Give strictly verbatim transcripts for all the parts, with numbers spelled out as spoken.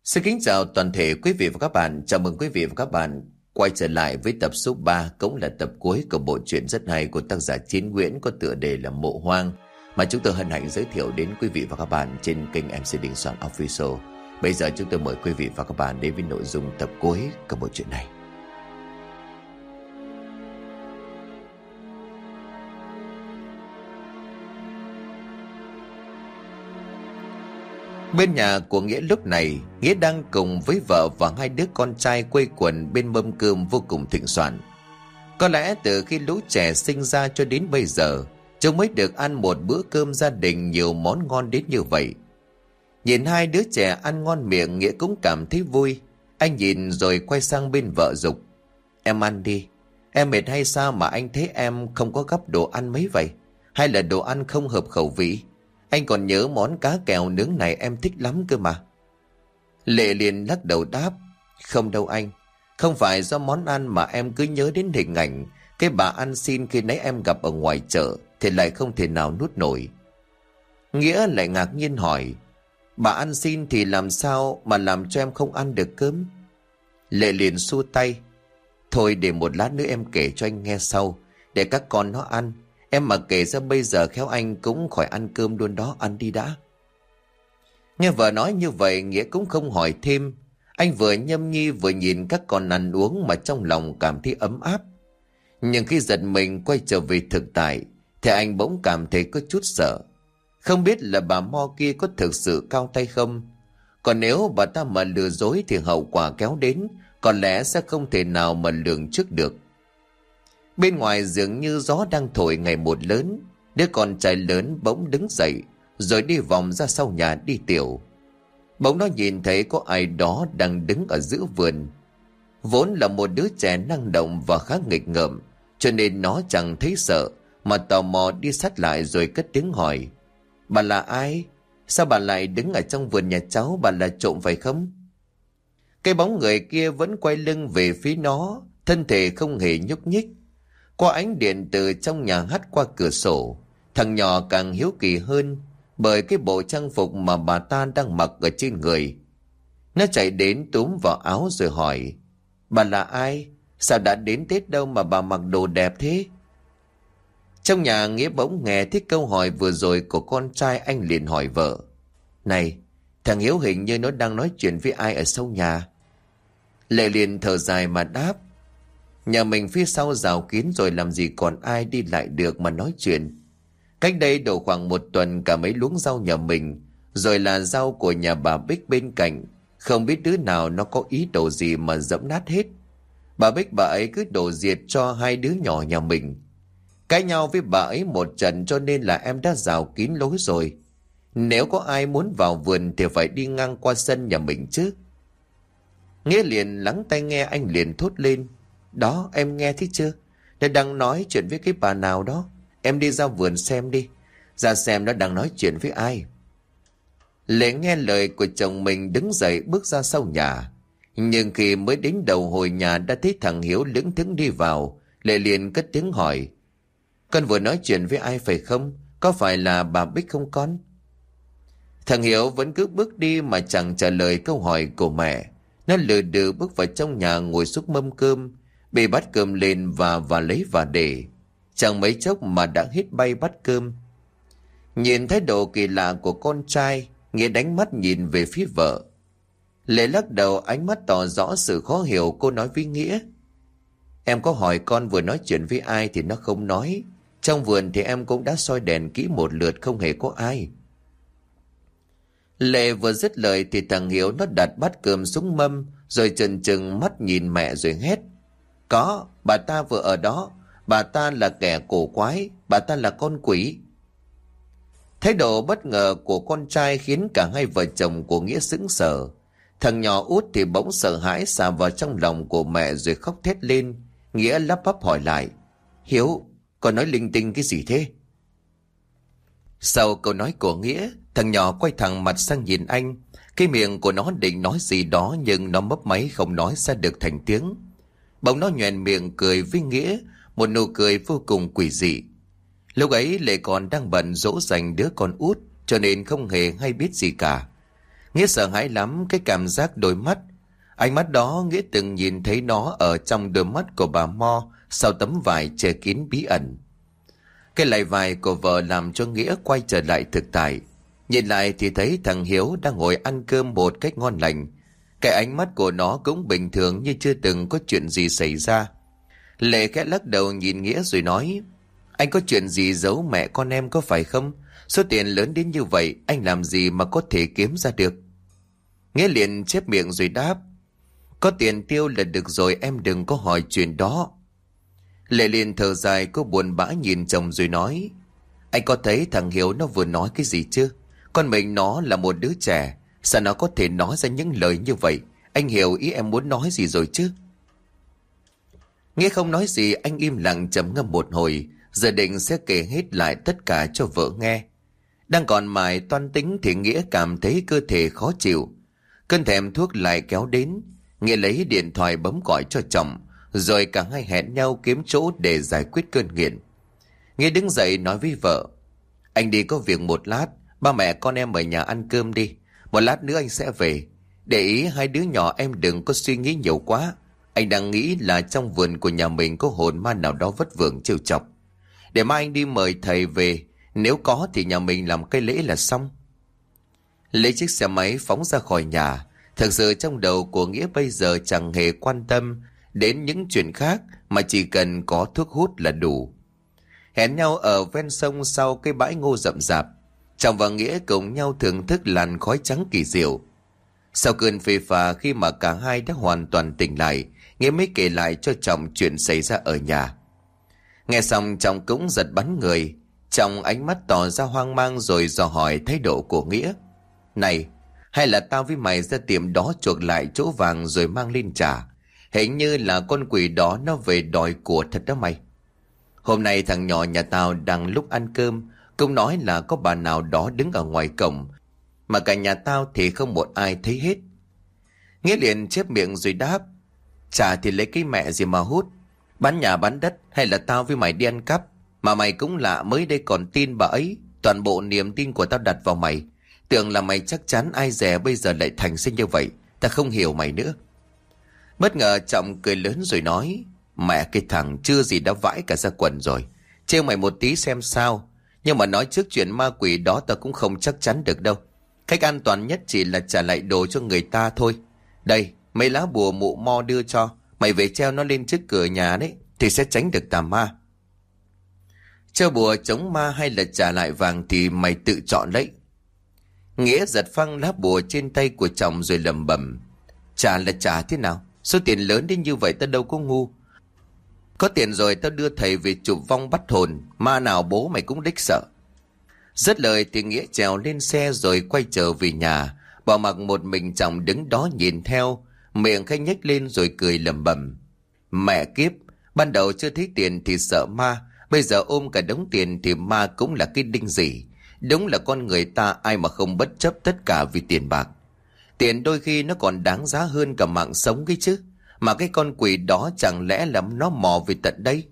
Xin kính chào toàn thể quý vị và các bạn. Chào mừng quý vị và các bạn quay trở lại với tập số ba, cũng là tập cuối của bộ truyện rất hay của tác giả Chiến Nguyễn có tựa đề là Mộ Hoang, mà chúng tôi hân hạnh giới thiệu đến quý vị và các bạn trên kênh em xê Đình Soạn Official. Bây giờ chúng tôi mời quý vị và các bạn đến với nội dung tập cuối của bộ truyện này. Bên nhà của Nghĩa lúc này, Nghĩa đang cùng với vợ và hai đứa con trai quây quần bên mâm cơm vô cùng thịnh soạn. Có lẽ từ khi lũ trẻ sinh ra cho đến bây giờ, chúng mới được ăn một bữa cơm gia đình nhiều món ngon đến như vậy. Nhìn hai đứa trẻ ăn ngon miệng, Nghĩa cũng cảm thấy vui. Anh nhìn rồi quay sang bên vợ giục: "Em ăn đi. Em mệt hay sao mà anh thấy em không có gắp đồ ăn mấy vậy? Hay là đồ ăn không hợp khẩu vị? Anh còn nhớ món cá kèo nướng này em thích lắm cơ mà." Lệ liền lắc đầu đáp: "Không đâu anh. Không phải do món ăn mà em cứ nhớ đến hình ảnh cái bà ăn xin khi nãy em gặp ở ngoài chợ thì lại không thể nào nuốt nổi." Nghĩa lại ngạc nhiên hỏi: "Bà ăn xin thì làm sao mà làm cho em không ăn được cơm?" Lệ liền xua tay: "Thôi để một lát nữa em kể cho anh nghe sau, để các con nó ăn. Em mà kể ra bây giờ khéo anh cũng khỏi ăn cơm luôn đó, ăn đi đã." Nghe vợ nói như vậy, Nghĩa cũng không hỏi thêm. Anh vừa nhâm nhi vừa nhìn các con ăn uống mà trong lòng cảm thấy ấm áp. Nhưng khi giật mình quay trở về thực tại thì anh bỗng cảm thấy có chút sợ. Không biết là bà Mo kia có thực sự cao tay không? Còn nếu bà ta mà lừa dối thì hậu quả kéo đến có lẽ sẽ không thể nào mà lường trước được. Bên ngoài dường như gió đang thổi ngày một lớn. Đứa con trai lớn bỗng đứng dậy rồi đi vòng ra sau nhà đi tiểu. Bỗng nó nhìn thấy có ai đó đang đứng ở giữa vườn. Vốn là một đứa trẻ năng động và khá nghịch ngợm, cho nên nó chẳng thấy sợ mà tò mò đi sát lại rồi cất tiếng hỏi: "Bà là ai? Sao bà lại đứng ở trong vườn nhà cháu? Bà là trộm phải không?" Cái bóng người kia vẫn quay lưng về phía nó, thân thể không hề nhúc nhích. Qua ánh điện từ trong nhà hắt qua cửa sổ, thằng nhỏ càng hiếu kỳ hơn bởi cái bộ trang phục mà bà ta đang mặc ở trên người. Nó chạy đến túm vào áo rồi hỏi: "Bà là ai? Sao đã đến Tết đâu mà bà mặc đồ đẹp thế?" Trong nhà Nghĩa bỗng nghe thấy câu hỏi vừa rồi của con trai, anh liền hỏi vợ: "Này, thằng Hiếu hình như nó đang nói chuyện với ai ở sau nhà." Lệ liền thở dài mà đáp: "Nhà mình phía sau rào kín rồi, làm gì còn ai đi lại được mà nói chuyện. Cách đây độ khoảng một tuần cả mấy luống rau nhà mình, rồi là rau của nhà bà Bích bên cạnh, không biết đứa nào nó có ý đồ gì mà dẫm nát hết. Bà Bích bà ấy cứ đổ diệt cho hai đứa nhỏ nhà mình. Cãi nhau với bà ấy một trận cho nên là em đã rào kín lối rồi. Nếu có ai muốn vào vườn thì phải đi ngang qua sân nhà mình chứ." Nghĩa liền lắng tai nghe, anh liền thốt lên: "Đó, em nghe thấy chưa? Nó đang nói chuyện với cái bà nào đó. Em đi ra vườn xem đi, ra xem nó đang nói chuyện với ai." Lệ nghe lời của chồng mình đứng dậy bước ra sau nhà. Nhưng khi mới đến đầu hồi nhà đã thấy thằng Hiếu lững thững đi vào. Lệ liền cất tiếng hỏi: "Con vừa nói chuyện với ai phải không? Có phải là bà Bích không con?" Thằng Hiếu vẫn cứ bước đi mà chẳng trả lời câu hỏi của mẹ. Nó lừ đừ bước vào trong nhà ngồi xúc mâm cơm, bê bát cơm lên và và lấy và để. Chẳng mấy chốc mà đã hít bay bát cơm. Nhìn thái độ kỳ lạ của con trai, Nghĩa đánh mắt nhìn về phía vợ. Lệ lắc đầu, ánh mắt tỏ rõ sự khó hiểu. Cô nói với Nghĩa: "Em có hỏi con vừa nói chuyện với ai thì nó không nói. Trong vườn thì em cũng đã soi đèn kỹ một lượt, không hề có ai." Lệ vừa dứt lời thì thằng Hiếu nó đặt bát cơm xuống mâm rồi chần chừng mắt nhìn mẹ rồi hét: "Có, bà ta vừa ở đó. Bà ta là kẻ cổ quái, bà ta là con quỷ." Thái độ bất ngờ của con trai khiến cả hai vợ chồng của Nghĩa sững sờ. Thằng nhỏ út thì bỗng sợ hãi xà vào trong lòng của mẹ rồi khóc thét lên. Nghĩa lắp bắp hỏi lại: "Hiếu, con nói linh tinh cái gì thế?" Sau câu nói của Nghĩa, thằng nhỏ quay thẳng mặt sang nhìn anh. Cái miệng của nó định nói gì đó nhưng nó mấp máy không nói ra được thành tiếng. Bỗng nó nhoẻn miệng cười với Nghĩa, một nụ cười vô cùng quỷ dị. Lúc ấy Lệ còn đang bận dỗ dành đứa con út cho nên không hề hay biết gì cả. Nghĩa sợ hãi lắm cái cảm giác đôi mắt. Ánh mắt đó Nghĩa từng nhìn thấy nó ở trong đôi mắt của bà Mo sau tấm vải che kín bí ẩn. Cái lạy vải của vợ làm cho Nghĩa quay trở lại thực tại. Nhìn lại thì thấy thằng Hiếu đang ngồi ăn cơm một cách ngon lành. Cái ánh mắt của nó cũng bình thường như chưa từng có chuyện gì xảy ra. Lệ khẽ lắc đầu nhìn Nghĩa rồi nói: Anh có chuyện gì giấu mẹ con em có phải không? Số tiền lớn đến như vậy anh làm gì mà có thể kiếm ra được? Nghĩa liền chép miệng rồi đáp: Có tiền tiêu là được rồi, em đừng có hỏi chuyện đó. Lệ liền thở dài, cô buồn bã nhìn chồng rồi nói: Anh có thấy thằng Hiếu nó vừa nói cái gì chưa? Con mình nó là một đứa trẻ, sao nó có thể nói ra những lời như vậy? Anh hiểu ý em muốn nói gì rồi chứ? Nghĩa không nói gì, anh im lặng trầm ngâm một hồi, giờ định sẽ kể hết lại tất cả cho vợ nghe. Đang còn mải toan tính thì Nghĩa cảm thấy cơ thể khó chịu. Cơn thèm thuốc lại kéo đến. Nghĩa lấy điện thoại bấm gọi cho chồng, rồi cả hai hẹn nhau kiếm chỗ để giải quyết cơn nghiện. Nghĩa đứng dậy nói với vợ: Anh đi có việc một lát, ba mẹ con em ở nhà ăn cơm đi. Một lát nữa anh sẽ về. Để ý hai đứa nhỏ em đừng có suy nghĩ nhiều quá. Anh đang nghĩ là trong vườn của nhà mình có hồn ma nào đó vất vưởng trêu chọc. Để mai anh đi mời thầy về, nếu có thì nhà mình làm cây lễ là xong. Lấy chiếc xe máy phóng ra khỏi nhà. Thực sự trong đầu của Nghĩa bây giờ chẳng hề quan tâm đến những chuyện khác, mà chỉ cần có thuốc hút là đủ. Hẹn nhau ở ven sông sau cái bãi ngô rậm rạp. Chồng và Nghĩa cùng nhau thưởng thức làn khói trắng kỳ diệu. Sau cơn phê phà, khi mà cả hai đã hoàn toàn tỉnh lại, Nghĩa mới kể lại cho chồng chuyện xảy ra ở nhà. Nghe xong chồng cũng giật bắn người. Chồng ánh mắt tỏ ra hoang mang rồi dò hỏi thái độ của Nghĩa: Này, hay là tao với mày ra tiệm đó chuộc lại chỗ vàng rồi mang lên trả? Hình như là con quỷ đó nó về đòi của thật đó mày. Hôm nay thằng nhỏ nhà tao đang lúc ăn cơm cũng nói là có bà nào đó đứng ở ngoài cổng, mà cả nhà tao thì không một ai thấy hết. Nghĩa liền chép miệng rồi đáp: Chả thì lấy cái mẹ gì mà hút. Bán nhà bán đất hay là tao với mày đi ăn cắp? Mà mày cũng lạ, mới đây còn tin bà ấy. Toàn bộ niềm tin của tao đặt vào mày, tưởng là mày chắc chắn, ai dè bây giờ lại thành sinh như vậy. Ta không hiểu mày nữa. Bất ngờ Trọng cười lớn rồi nói: Mẹ cái thằng chưa gì đã vãi cả ra quần rồi. Trêu mày một tí xem sao. Nhưng mà nói trước chuyện ma quỷ đó tao cũng không chắc chắn được đâu. Cách an toàn nhất chỉ là trả lại đồ cho người ta thôi. Đây, mấy lá bùa mụ Mo đưa cho. Mày về treo nó lên trước cửa nhà đấy, thì sẽ tránh được tà ma. Treo bùa chống ma hay là trả lại vàng thì mày tự chọn đấy. Nghĩa giật phăng lá bùa trên tay của chồng rồi lẩm bẩm: Trả là trả thế nào? Số tiền lớn đến như vậy tao đâu có ngu. Có tiền rồi tao đưa thầy về chụp vong bắt hồn. Ma nào bố mày cũng đích sợ. Dứt lời thì Nghĩa trèo lên xe rồi quay trở về nhà, bỏ mặc một mình chồng đứng đó nhìn theo, miệng khẽ nhếch lên rồi cười lẩm bẩm: Mẹ kiếp, ban đầu chưa thấy tiền thì sợ ma, bây giờ ôm cả đống tiền thì ma cũng là cái đinh gì. Đúng là con người ta ai mà không bất chấp tất cả vì tiền bạc. Tiền đôi khi nó còn đáng giá hơn cả mạng sống cái chứ. Mà cái con quỷ đó chẳng lẽ là nó mò về tận đây?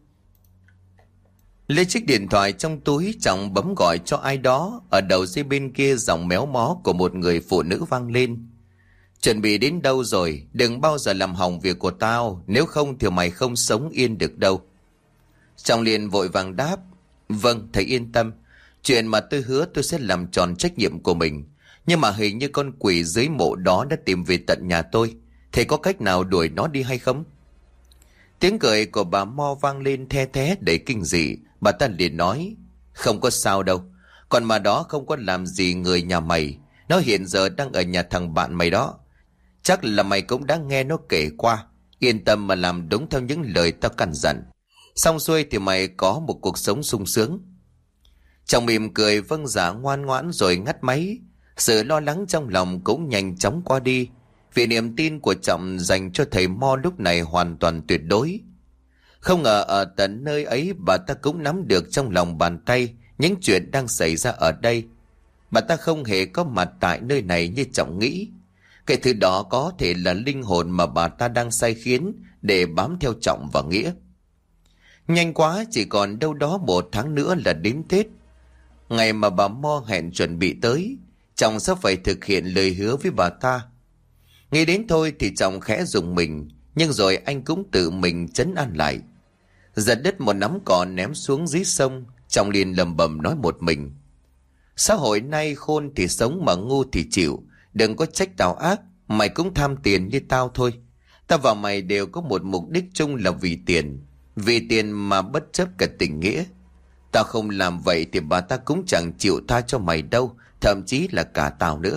Lấy chiếc điện thoại trong túi, chồng bấm gọi cho ai đó. Ở đầu dây bên kia giọng méo mó của một người phụ nữ vang lên: Chuẩn bị đến đâu rồi? Đừng bao giờ làm hỏng việc của tao, nếu không thì mày không sống yên được đâu. Chồng liền vội vàng đáp: Vâng, thầy yên tâm. Chuyện mà tôi hứa tôi sẽ làm tròn trách nhiệm của mình. Nhưng mà hình như con quỷ dưới mộ đó đã tìm về tận nhà tôi. Thầy có cách nào đuổi nó đi hay không? Tiếng cười của bà Mo vang lên the thé đầy kinh dị. Bà ta liền nói: Không có sao đâu. Còn mà đó không có làm gì người nhà mày. Nó hiện giờ đang ở nhà thằng bạn mày đó. Chắc là mày cũng đã nghe nó kể qua. Yên tâm mà làm đúng theo những lời tao căn dặn. Xong xuôi thì mày có một cuộc sống sung sướng. Chồng mỉm cười vâng dạ ngoan ngoãn rồi ngắt máy. Sự lo lắng trong lòng cũng nhanh chóng qua đi, vì niềm tin của chồng dành cho thầy Mo lúc này hoàn toàn tuyệt đối. Không ngờ ở tận nơi ấy bà ta cũng nắm được trong lòng bàn tay những chuyện đang xảy ra ở đây. Bà ta không hề có mặt tại nơi này như Trọng nghĩ. Cái thứ đó có thể là linh hồn mà bà ta đang sai khiến để bám theo Trọng và Nghĩa. Nhanh quá, chỉ còn đâu đó một tháng nữa là đến Tết, ngày mà bà Mo hẹn chuẩn bị tới. chồng sẽ phải thực hiện lời hứa với bà ta. Nghĩ đến thôi thì chồng khẽ rùng mình, nhưng rồi anh cũng tự mình trấn an lại. Giật đứt một nắm cỏ ném xuống dưới sông, chồng liền lầm bầm nói một mình: xã hội nay khôn thì sống mà ngu thì chịu, đừng có trách tao ác, mày cũng tham tiền như tao thôi. Tao và mày đều có một mục đích chung là vì tiền, vì tiền mà bất chấp cả tình nghĩa. Tao không làm vậy thì bà ta cũng chẳng chịu tha cho mày đâu, thậm chí là cả tao nữa.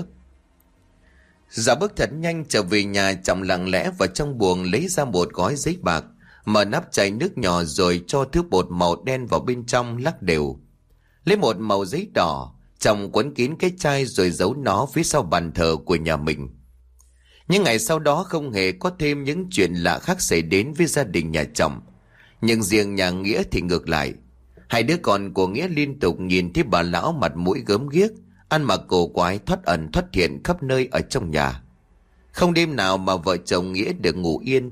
Dạo bước thật nhanh trở về nhà, chồng lặng lẽ vào trong buồng lấy ra một gói giấy bạc, mở nắp chai nước nhỏ rồi cho thứ bột màu đen vào bên trong lắc đều. Lấy một màu giấy đỏ, chồng quấn kín cái chai rồi giấu nó phía sau bàn thờ của nhà mình. Những ngày sau đó không hề có thêm những chuyện lạ khác xảy đến với gia đình nhà chồng. Nhưng riêng nhà Nghĩa thì ngược lại. Hai đứa con của Nghĩa liên tục nhìn thấy bà lão mặt mũi gớm ghiếc, ăn mặc cổ quái, thoát ẩn thoát hiện khắp nơi ở trong nhà. Không đêm nào mà vợ chồng Nghĩa được ngủ yên.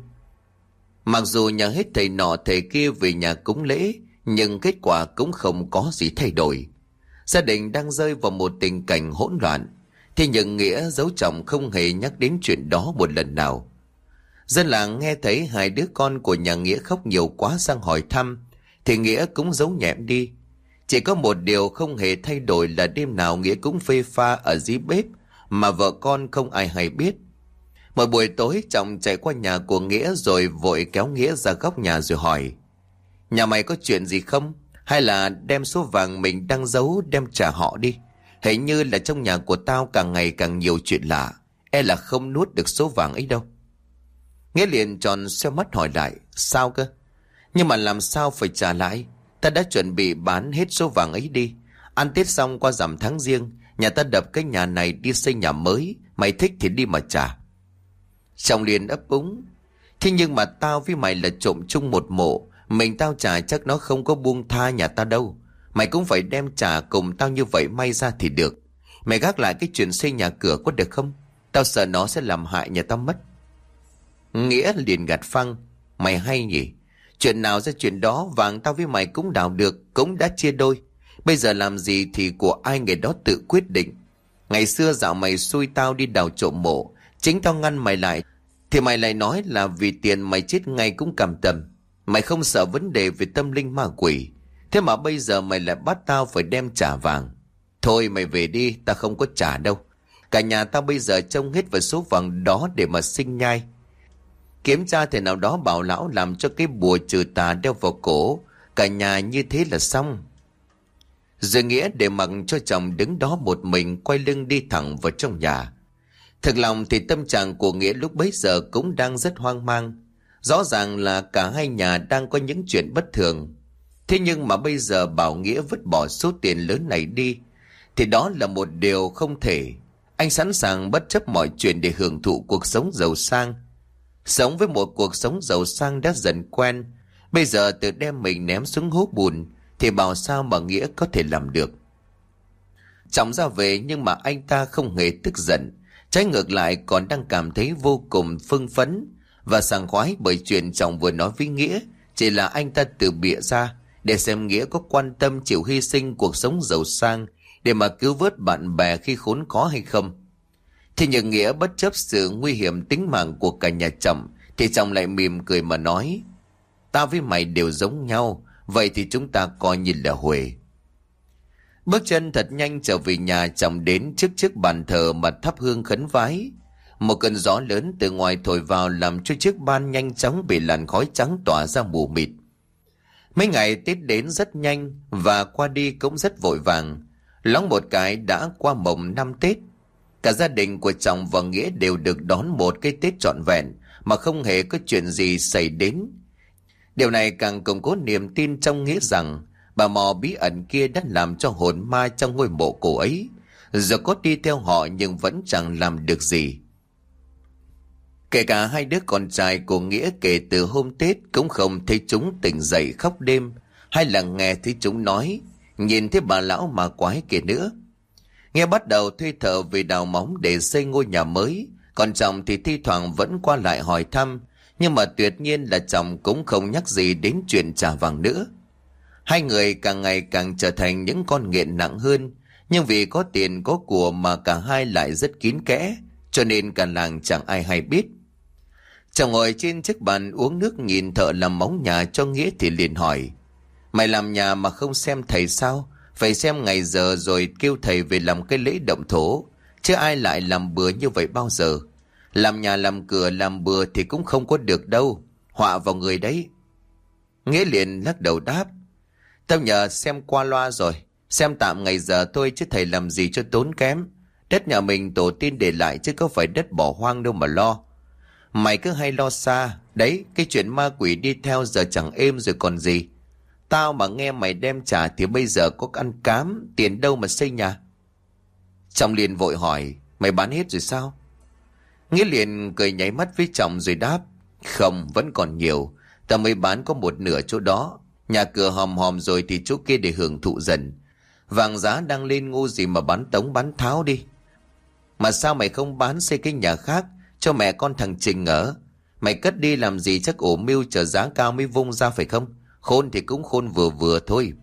Mặc dù nhà hết thầy nọ thầy kia về nhà cúng lễ, nhưng kết quả cũng không có gì thay đổi. Gia đình đang rơi vào một tình cảnh hỗn loạn. Thế nhưng Nghĩa giấu chồng không hề nhắc đến chuyện đó một lần nào. Dân làng nghe thấy hai đứa con của nhà Nghĩa khóc nhiều quá sang hỏi thăm, thì Nghĩa cũng giấu nhẹm đi. Chỉ có một điều không hề thay đổi là đêm nào Nghĩa cũng phê pha ở dưới bếp, mà vợ con không ai hay biết. Một buổi tối chồng chạy qua nhà của Nghĩa rồi vội kéo Nghĩa ra góc nhà rồi hỏi: nhà mày có chuyện gì không? Hay là đem số vàng mình đang giấu đem trả họ đi? Hình như là trong nhà của tao càng ngày càng nhiều chuyện lạ, e là không nuốt được số vàng ấy đâu. Nghĩa liền tròn xoe mắt hỏi lại: sao cơ? Nhưng mà làm sao phải trả lại? Ta đã chuẩn bị bán hết số vàng ấy đi. Ăn Tết xong qua rằm tháng Giêng, nhà ta đập cái nhà này đi xây nhà mới, mày thích thì đi mà trả. Chồng liền ấp úng: thế nhưng mà tao với mày là trộm chung một mộ, mình tao trả chắc nó không có buông tha nhà ta đâu. Mày cũng phải đem trả cùng tao như vậy may ra thì được. Mày gác lại cái chuyện xây nhà cửa có được không? Tao sợ nó sẽ làm hại nhà tao mất. Nghĩa liền gạt phăng: mày hay nhỉ? Chuyện nào ra chuyện đó, vàng tao với mày cũng đào được, cũng đã chia đôi. Bây giờ làm gì thì của ai người đó tự quyết định. Ngày xưa dạo mày xui tao đi đào trộm mộ, chính tao ngăn mày lại, thì mày lại nói là vì tiền mày chết ngay cũng cằm tầm. Mày không sợ vấn đề về tâm linh ma quỷ, thế mà bây giờ mày lại bắt tao phải đem trả vàng. Thôi mày về đi, tao không có trả đâu. Cả nhà tao bây giờ trông hết vào số vàng đó để mà sinh nhai. Kiếm cha thể nào đó bảo lão làm cho cái bùa trừ tà đeo vào cổ, cả nhà như thế là xong. Rồi Nghĩa để mặc cho chồng đứng đó một mình, quay lưng đi thẳng vào trong nhà. Thực lòng thì tâm trạng của Nghĩa lúc bấy giờ cũng đang rất hoang mang. Rõ ràng là cả hai nhà đang có những chuyện bất thường. Thế nhưng mà bây giờ bảo Nghĩa vứt bỏ số tiền lớn này đi, thì đó là một điều không thể. Anh sẵn sàng bất chấp mọi chuyện để hưởng thụ cuộc sống giàu sang. Sống với một cuộc sống giàu sang đã dần quen, bây giờ tự đem mình ném xuống hố bùn, thì bảo sao mà Nghĩa có thể làm được. Chồng ra về nhưng mà anh ta không hề tức giận, trái ngược lại còn đang cảm thấy vô cùng phưng phấn và sảng khoái, bởi chuyện chồng vừa nói với Nghĩa chỉ là anh ta tự bịa ra để xem Nghĩa có quan tâm chịu hy sinh cuộc sống giàu sang để mà cứu vớt bạn bè khi khốn khó hay không. Thế nhưng Nghĩa bất chấp sự nguy hiểm tính mạng của cả nhà chồng, thì chồng lại mỉm cười mà nói: tao với mày đều giống nhau, vậy thì chúng ta coi như là huề. Bước chân thật nhanh trở về nhà, chồng đến trước chiếc bàn thờ mà thắp hương khấn vái. Một cơn gió lớn từ ngoài thổi vào làm cho chiếc ban nhanh chóng bị làn khói trắng tỏa ra mù mịt. Mấy ngày Tết đến rất nhanh và qua đi cũng rất vội vàng. Loáng một cái đã qua mồng năm Tết. Cả gia đình của chồng và Nghĩa đều được đón một cái Tết trọn vẹn mà không hề có chuyện gì xảy đến. Điều này càng củng cố niềm tin trong Nghĩa rằng bà mò bí ẩn kia đã làm cho hồn ma trong ngôi mộ cổ ấy giờ có đi theo họ nhưng vẫn chẳng làm được gì. Kể cả hai đứa con trai của Nghĩa kể từ hôm Tết cũng không thấy chúng tỉnh dậy khóc đêm, hay là nghe thấy chúng nói nhìn thấy bà lão ma quái kia nữa. Nghe bắt đầu thuê thợ về đào móng để xây ngôi nhà mới, còn chồng thì thi thoảng vẫn qua lại hỏi thăm, nhưng mà tuyệt nhiên là chồng cũng không nhắc gì đến chuyện trả vàng nữa. Hai người càng ngày càng trở thành những con nghiện nặng hơn, Nhưng vì có tiền có của mà cả hai lại rất kín kẽ, cho nên cả làng chẳng ai hay biết. Chồng ngồi trên chiếc bàn uống nước nhìn thợ làm móng nhà cho Nghĩa thì liền hỏi: Mày làm nhà mà không xem thầy sao? Phải xem ngày giờ rồi kêu thầy về làm cái lễ động thổ, chứ ai lại làm bừa như vậy bao giờ. Làm nhà làm cửa làm bừa thì cũng không có được đâu, họa vào người đấy. Nghĩa liền lắc đầu đáp: Tao nhờ xem qua loa rồi, xem tạm ngày giờ thôi chứ thầy làm gì cho tốn kém. Đất nhà mình tổ tiên để lại chứ có phải đất bỏ hoang đâu mà lo. Mày cứ hay lo xa, đấy cái chuyện ma quỷ đi theo giờ chẳng êm rồi còn gì. Tao mà nghe mày đem trả thì bây giờ có ăn cám, tiền đâu mà xây nhà. Chồng liền vội hỏi: Mày bán hết rồi sao? Nghĩa liền cười nháy mắt với chồng rồi đáp: Không, vẫn còn nhiều. Tao mới bán có một nửa chỗ đó. Nhà cửa hòm hòm rồi thì chỗ kia để hưởng thụ dần. Vàng giá đang lên ngu gì mà bán tống bán tháo đi. Mà sao mày không bán xây cái nhà khác cho mẹ con thằng Trình ở? Mày cất đi làm gì chắc ổ mưu chờ giá cao mới vung ra phải không? Khôn thì cũng khôn vừa vừa thôi.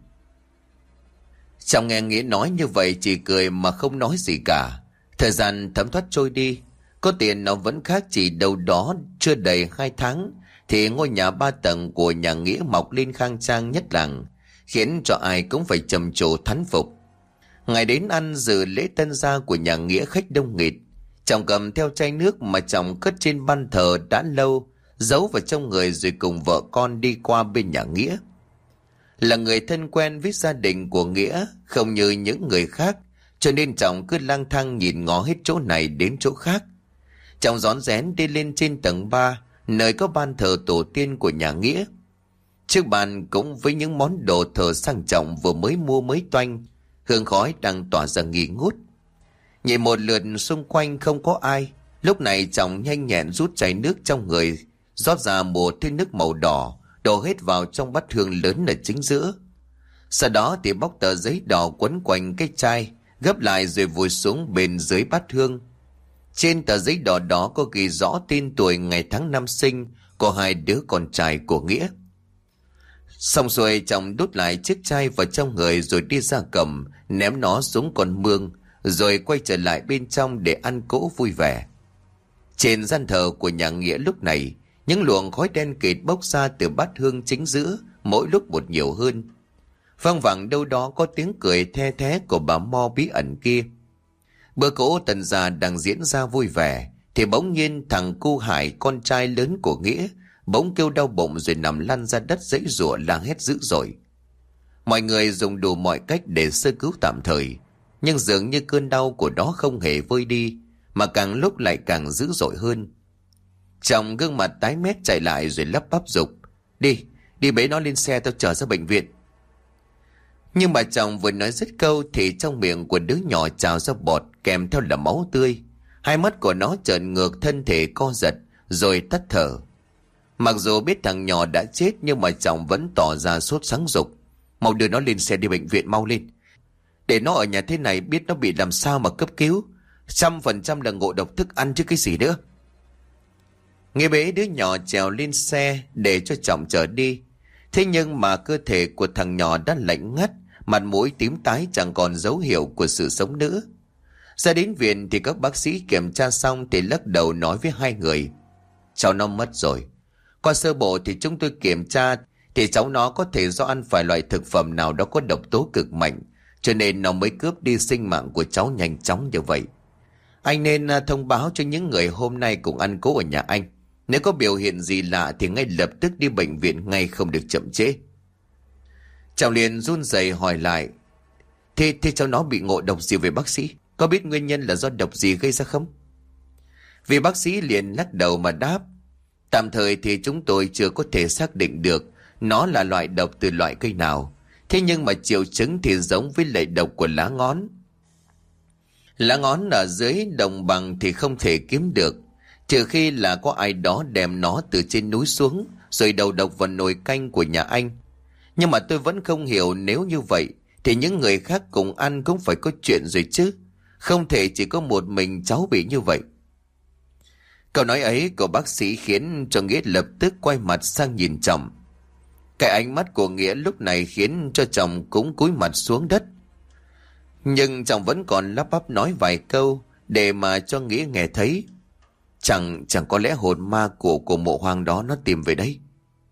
Chồng nghe Nghĩa nói như vậy chỉ cười mà không nói gì cả. Thời gian thấm thoát trôi đi. Có tiền nó vẫn khác chỉ đâu đó chưa đầy hai tháng thì ngôi nhà ba tầng của nhà Nghĩa mọc lên khang trang nhất làng, khiến cho ai cũng phải trầm trồ thán phục. Ngày đến ăn dự lễ tân gia của nhà Nghĩa khách đông nghịt. Chồng cầm theo chai nước mà chồng cất trên ban thờ đã lâu, giấu vào trong người rồi cùng vợ con đi qua bên nhà Nghĩa. Là người thân quen với gia đình của Nghĩa, không như những người khác, cho nên chồng cứ lang thang nhìn ngó hết chỗ này đến chỗ khác. Chồng rón rén đi lên trên tầng ba, nơi có ban thờ tổ tiên của nhà Nghĩa. Chiếc bàn cũng với những món đồ thờ sang trọng vừa mới mua mới toanh, hương khói đang tỏa ra nghi ngút. Nhìn một lượt xung quanh không có ai, lúc này chồng nhanh nhẹn rút chai nước trong người, rót ra một thước nước màu đỏ, đổ hết vào trong bát hương lớn ở chính giữa. Sau đó thì bóc tờ giấy đỏ quấn quanh cái chai, gấp lại rồi vùi xuống bên dưới bát hương. Trên tờ giấy đỏ đó có ghi rõ tên tuổi ngày tháng năm sinh của hai đứa con trai của Nghĩa. Xong xuôi chồng đút lại chiếc chai vào trong người rồi đi ra cầm, ném nó xuống con mương, rồi quay trở lại bên trong để ăn cỗ vui vẻ. Trên gian thờ của nhà Nghĩa lúc này, những luồng khói đen kịt bốc ra từ bát hương chính giữa, mỗi lúc một nhiều hơn. Văng vẳng đâu đó có tiếng cười the thé của bà Mo bí ẩn kia. Bữa cỗ tần già đang diễn ra vui vẻ, thì bỗng nhiên thằng Cu Hải, con trai lớn của Nghĩa, bỗng kêu đau bụng rồi nằm lăn ra đất giãy giụa la hét dữ dội. Mọi người dùng đủ mọi cách để sơ cứu tạm thời, nhưng dường như cơn đau của nó không hề vơi đi, mà càng lúc lại càng dữ dội hơn. Chồng gương mặt tái mét chạy lại rồi lắp bắp giục: Đi, đi bế nó lên xe, tao chở ra bệnh viện. Nhưng mà chồng vừa nói dứt câu thì trong miệng của đứa nhỏ trào ra bọt kèm theo là máu tươi. Hai mắt của nó trợn ngược, thân thể co giật rồi tắt thở. Mặc dù biết thằng nhỏ đã chết nhưng mà chồng vẫn tỏ ra sốt sắng giục: Mau đưa nó lên xe đi bệnh viện, mau lên. Để nó ở nhà thế này biết nó bị làm sao mà cấp cứu. Trăm phần trăm là ngộ độc thức ăn chứ cái gì nữa. Nghe bế đứa nhỏ trèo lên xe để cho chồng chở đi. Thế nhưng mà cơ thể của thằng nhỏ đã lạnh ngắt, mặt mũi tím tái chẳng còn dấu hiệu của sự sống nữa. Ra đến viện thì các bác sĩ kiểm tra xong thì lắc đầu nói với hai người: Cháu nó mất rồi. Qua sơ bộ thì chúng tôi kiểm tra thì cháu nó có thể do ăn phải loại thực phẩm nào đó có độc tố cực mạnh, cho nên nó mới cướp đi sinh mạng của cháu nhanh chóng như vậy. Anh nên thông báo cho những người hôm nay cùng ăn cỗ ở nhà anh. Nếu có biểu hiện gì lạ thì ngay lập tức đi bệnh viện ngay, không được chậm trễ. Chàng liền run rẩy hỏi lại: Thế, thế cháu nó bị ngộ độc gì về bác sĩ? Có biết nguyên nhân là do độc gì gây ra không? Vì bác sĩ liền lắc đầu mà đáp: Tạm thời thì chúng tôi chưa có thể xác định được nó là loại độc từ loại cây nào. Thế nhưng mà triệu chứng thì giống với loại độc của lá ngón. Lá ngón ở dưới đồng bằng thì không thể kiếm được, trừ khi là có ai đó đem nó từ trên núi xuống rồi đầu độc vào nồi canh của nhà anh. Nhưng mà tôi vẫn không hiểu, nếu như vậy thì những người khác cùng ăn cũng phải có chuyện rồi chứ. Không thể chỉ có một mình cháu bị như vậy. Câu nói ấy của bác sĩ khiến cho Nghĩa lập tức quay mặt sang nhìn chồng. Cái ánh mắt của Nghĩa lúc này khiến cho chồng cũng cúi mặt xuống đất. Nhưng chàng vẫn còn lắp bắp nói vài câu để mà cho Nghĩa nghe thấy. Chẳng chẳng có lẽ hồn ma của của mộ hoang đó nó tìm về đấy.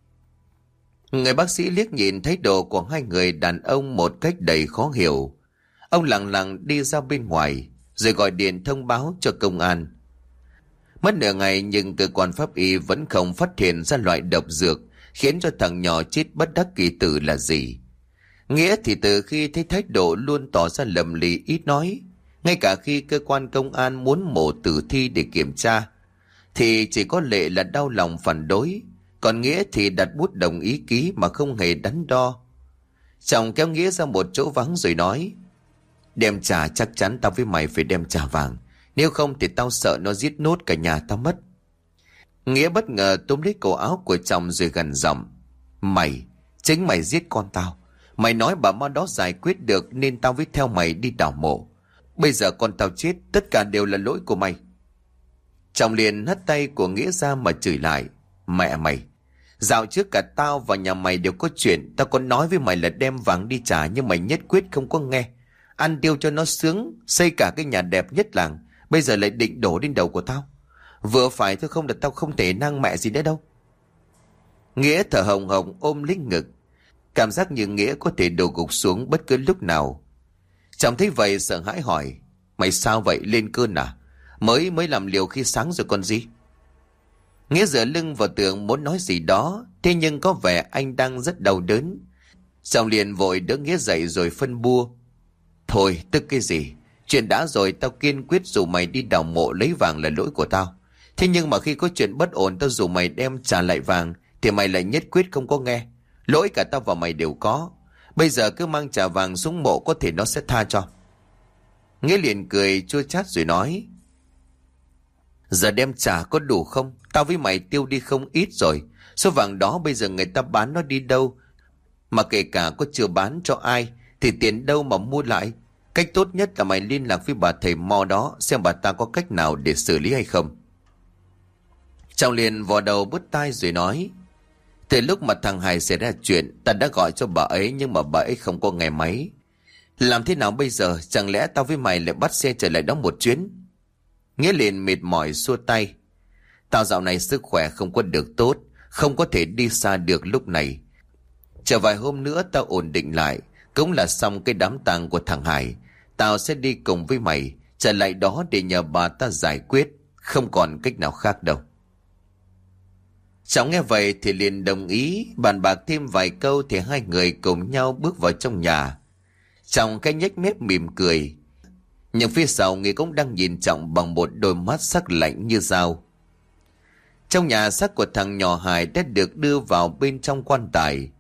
Người bác sĩ liếc nhìn thái độ của hai người đàn ông một cách đầy khó hiểu. Ông lặng lặng đi ra bên ngoài, rồi gọi điện thông báo cho công an. Mất nửa ngày nhưng cơ quan pháp y vẫn không phát hiện ra loại độc dược khiến cho thằng nhỏ chết bất đắc kỳ tử là gì. Nghĩa thì từ khi thấy thái độ luôn tỏ ra lầm lì ít nói, ngay cả khi cơ quan công an muốn mổ tử thi để kiểm tra, thì chỉ có Lệ là đau lòng phản đối, còn Nghĩa thì đặt bút đồng ý ký mà không hề đắn đo. Chồng kéo Nghĩa ra một chỗ vắng rồi nói: "Đem trà chắc chắn tao với mày phải đem trà vàng, nếu không thì tao sợ nó giết nốt cả nhà tao mất." Nghĩa bất ngờ túm lấy cổ áo của chồng rồi gằn giọng: "Mày, chính mày giết con tao. Mày nói bà ma đó giải quyết được nên tao mới theo mày đi đào mộ. Bây giờ con tao chết, tất cả đều là lỗi của mày." Chồng liền hất tay của Nghĩa ra mà chửi lại: "Mẹ mày, dạo trước cả tao và nhà mày đều có chuyện. Tao có nói với mày là đem vàng đi trả, nhưng mày nhất quyết không có nghe. Ăn tiêu cho nó sướng, xây cả cái nhà đẹp nhất làng, bây giờ lại định đổ lên đầu của tao. Vừa phải thôi, không là tao không thể nang mẹ gì nữa đâu." Nghĩa thở hồng hồng ôm lấy ngực, cảm giác như Nghĩa có thể đổ gục xuống bất cứ lúc nào. Chồng thấy vậy sợ hãi hỏi: "Mày sao vậy, lên cơn à? Mới mới làm liều khi sáng rồi còn gì?" Nghĩa dựa lưng vào tường muốn nói gì đó, thế nhưng có vẻ anh đang rất đau đớn. Chồng liền vội đỡ Nghĩa dậy rồi phân bua: "Thôi tức cái gì, chuyện đã rồi, tao kiên quyết rủ mày đi đào mộ lấy vàng là lỗi của tao. Thế nhưng mà khi có chuyện bất ổn tao rủ mày đem trả lại vàng thì mày lại nhất quyết không có nghe. Lỗi cả tao và mày đều có. Bây giờ cứ mang trả vàng xuống mộ, có thể nó sẽ tha cho." Nghĩa liền cười chua chát rồi nói: "Giờ đem trả có đủ không? Tao với mày tiêu đi không ít rồi. Số vàng đó bây giờ người ta bán nó đi đâu? Mà kể cả có chưa bán cho ai thì tiền đâu mà mua lại? Cách tốt nhất là mày liên lạc với bà thầy mo đó, xem bà ta có cách nào để xử lý hay không." Chồng liền vò đầu bứt tai rồi nói: "Từ lúc mà thằng Hải xảy ra chuyện, ta đã gọi cho bà ấy nhưng mà bà ấy không có nghe máy. Làm thế nào bây giờ? Chẳng lẽ tao với mày lại bắt xe trở lại đó một chuyến?" Nghĩa liền mệt mỏi xua tay: "Tao dạo này sức khỏe không có được tốt, không có thể đi xa được lúc này. Chờ vài hôm nữa tao ổn định lại, cũng là xong cái đám tang của thằng Hải. Tao sẽ đi cùng với mày trở lại đó để nhờ bà ta giải quyết, không còn cách nào khác đâu." Cháu nghe vậy thì liền đồng ý, bàn bạc thêm vài câu thì hai người cùng nhau bước vào trong nhà. Trọng cái nhếch mép mỉm cười, nhưng phía sau Nghĩa cũng đang nhìn Trọng bằng một đôi mắt sắc lạnh như dao. Trong nhà, xác của thằng nhỏ Hải đã được đưa vào bên trong quan tài,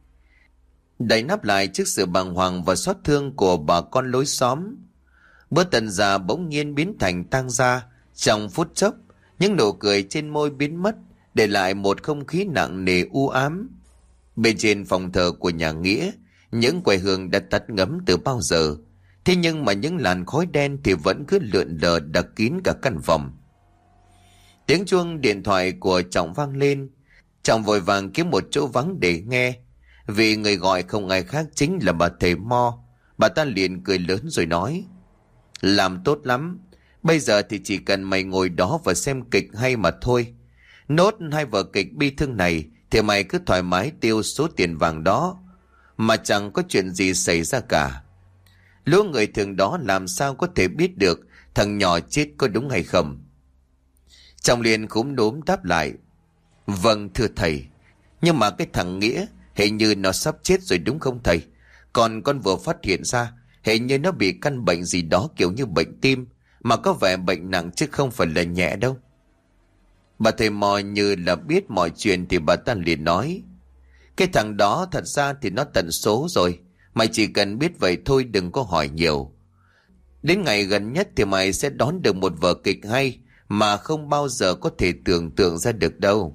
đậy nắp lại trước sự bàng hoàng và xót thương của bà con lối xóm. Bữa tần già bỗng nhiên biến thành tang gia. Trong phút chốc, những nụ cười trên môi biến mất, để lại một không khí nặng nề u ám. Bên trên phòng thờ của nhà Nghĩa, những quầy hương đã tắt ngấm từ bao giờ, thế nhưng mà những làn khói đen thì vẫn cứ lượn lờ đặc kín cả căn phòng. Tiếng chuông điện thoại của Trọng vang lên. Trọng vội vàng kiếm một chỗ vắng để nghe, vì người gọi không ai khác chính là bà thầy Mo. Bà ta liền cười lớn rồi nói: "Làm tốt lắm, bây giờ thì chỉ cần mày ngồi đó và xem kịch hay mà thôi. Nốt hai vở kịch bi thương này thì mày cứ thoải mái tiêu số tiền vàng đó, mà chẳng có chuyện gì xảy ra cả. Lũ người thường đó làm sao có thể biết được thằng nhỏ chết có đúng hay không?" Trọng liền khúm núm đáp lại: "Vâng thưa thầy, nhưng mà cái thằng Nghĩa hình như nó sắp chết rồi đúng không thầy? Còn con vừa phát hiện ra hình như nó bị căn bệnh gì đó kiểu như bệnh tim, mà có vẻ bệnh nặng chứ không phải là nhẹ đâu." Bà thầy Mò như là biết mọi chuyện thì bà ta liền nói: "Cái thằng đó thật ra thì nó tận số rồi. Mày chỉ cần biết vậy thôi, đừng có hỏi nhiều. Đến ngày gần nhất thì mày sẽ đón được một vở kịch hay mà không bao giờ có thể tưởng tượng ra được đâu."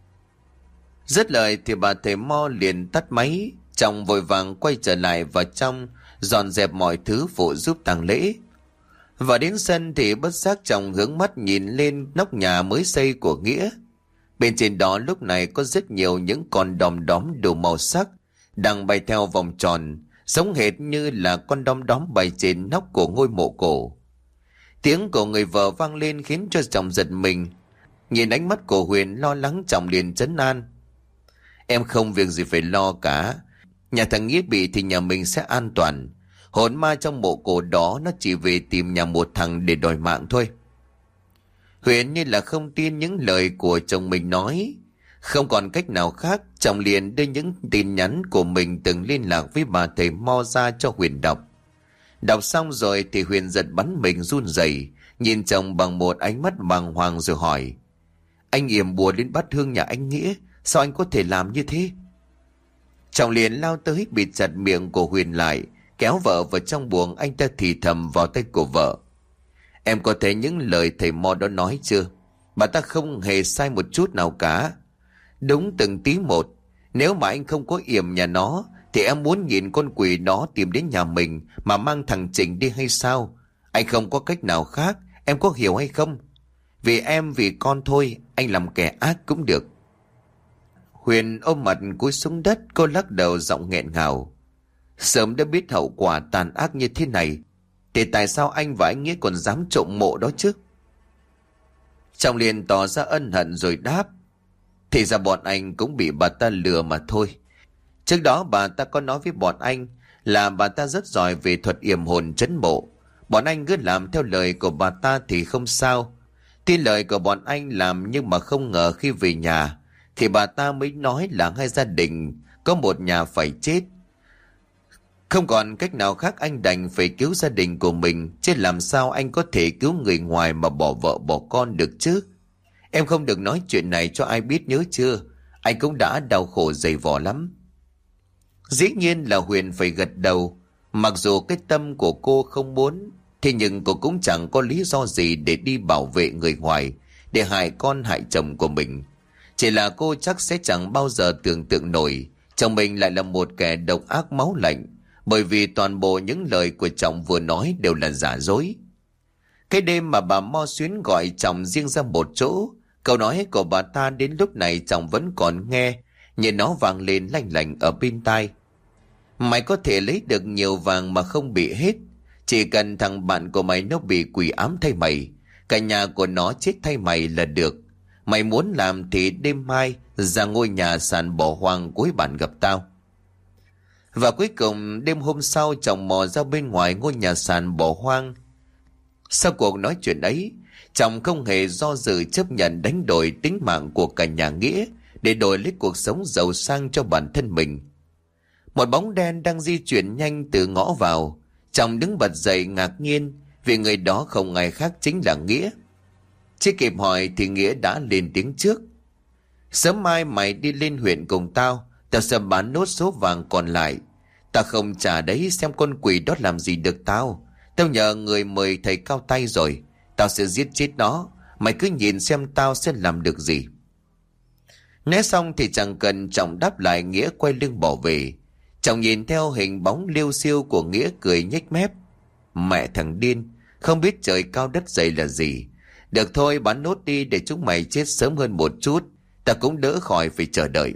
Dứt lời thì bà thầy Mo liền tắt máy. Chồng vội vàng quay trở lại vào trong, dọn dẹp mọi thứ phụ giúp tang lễ. Và đến sân thì bất giác chồng hướng mắt nhìn lên nóc nhà mới xây của Nghĩa. Bên trên đó lúc này có rất nhiều những con đom đóm đủ màu sắc đang bay theo vòng tròn, giống hệt như là con đom đóm bay trên nóc của ngôi mộ cổ. Tiếng của người vợ vang lên khiến cho chồng giật mình. Nhìn ánh mắt của Huyền lo lắng, chồng liền trấn an: Em không việc gì phải lo cả. Nhà thằng Nghĩa bị thì nhà mình sẽ an toàn. Hồn ma trong mộ cổ đó nó chỉ về tìm nhà một thằng để đòi mạng thôi. Huyền như là không tin những lời của chồng mình nói. Không còn cách nào khác, chồng liền đưa những tin nhắn của mình từng liên lạc với bà thầy Mo ra cho Huyền đọc. Đọc xong rồi thì Huyền giật bắn mình run rẩy, nhìn chồng bằng một ánh mắt bàng hoàng rồi hỏi: Anh yểm bùa đến bát hương nhà anh Nghĩa, sao anh có thể làm như thế? Chồng liền lao tới bịt chặt miệng của Huyền lại, kéo vợ vào trong buồng. Anh ta thì thầm vào tay của vợ: Em có thấy những lời thầy Mo đó nói chưa? Bà ta không hề sai một chút nào cả. Đúng từng tí một. Nếu mà anh không có yểm nhà nó thì em muốn nhìn con quỷ nó tìm đến nhà mình mà mang thằng Trình đi hay sao? Anh không có cách nào khác, em có hiểu hay không? Vì em vì con thôi, anh làm kẻ ác cũng được. Huyền ôm mặt cúi xuống đất, cô lắc đầu giọng nghẹn ngào: Sớm đã biết hậu quả tàn ác như thế này thì tại sao anh và anh Nghĩa còn dám trộm mộ đó chứ? Chồng liền tỏ ra ân hận rồi đáp: Thì ra bọn anh cũng bị bà ta lừa mà thôi. Trước đó bà ta có nói với bọn anh là bà ta rất giỏi về thuật yểm hồn trấn mộ. Bọn anh cứ làm theo lời của bà ta thì không sao. Tin lời của bọn anh làm, nhưng mà không ngờ khi về nhà thì bà ta mới nói là hai gia đình có một nhà phải chết. Không còn cách nào khác, anh đành phải cứu gia đình của mình, chứ làm sao anh có thể cứu người ngoài mà bỏ vợ bỏ con được chứ? Em không được nói chuyện này cho ai biết, nhớ chưa? Anh cũng đã đau khổ dày vò lắm. Dĩ nhiên là Huyền phải gật đầu. Mặc dù cái tâm của cô không muốn, thì nhưng cô cũng chẳng có lý do gì để đi bảo vệ người ngoài, để hại con hại chồng của mình. Chỉ là cô chắc sẽ chẳng bao giờ tưởng tượng nổi chồng mình lại là một kẻ độc ác máu lạnh, bởi vì toàn bộ những lời của chồng vừa nói đều là giả dối. Cái đêm mà bà Mo Xuyến gọi chồng riêng ra một chỗ, câu nói của bà ta đến lúc này chồng vẫn còn nghe, như nó vang lên lanh lành ở bên tai: Mày có thể lấy được nhiều vàng mà không bị hết, chỉ cần thằng bạn của mày nó bị quỷ ám thay mày, cả nhà của nó chết thay mày là được. Mày muốn làm thì đêm mai ra ngôi nhà sàn bỏ hoang cuối bản gặp tao. Và cuối cùng đêm hôm sau, chồng mò ra bên ngoài ngôi nhà sàn bỏ hoang. Sau cuộc nói chuyện ấy, chồng không hề do dự chấp nhận đánh đổi tính mạng của cả nhà Nghĩa để đổi lấy cuộc sống giàu sang cho bản thân mình. Một bóng đen đang di chuyển nhanh từ ngõ vào. Chồng đứng bật dậy ngạc nhiên vì người đó không ai khác chính là Nghĩa. Chưa kịp hỏi thì Nghĩa đã lên tiếng trước: Sớm mai mày đi lên huyện cùng tao, tao sẽ bán nốt số vàng còn lại. Tao không trả đấy, xem con quỷ đó làm gì được tao. Tao nhờ người mời thầy cao tay rồi, tao sẽ giết chết nó. Mày cứ nhìn xem tao sẽ làm được gì. Nói xong thì chẳng cần chồng đáp lại, Nghĩa quay lưng bỏ về. Chồng nhìn theo hình bóng liêu xiêu của Nghĩa cười nhếch mép: Mẹ thằng điên, không biết trời cao đất dày là gì. Được thôi, bán nốt đi để chúng mày chết sớm hơn một chút, ta cũng đỡ khỏi phải chờ đợi.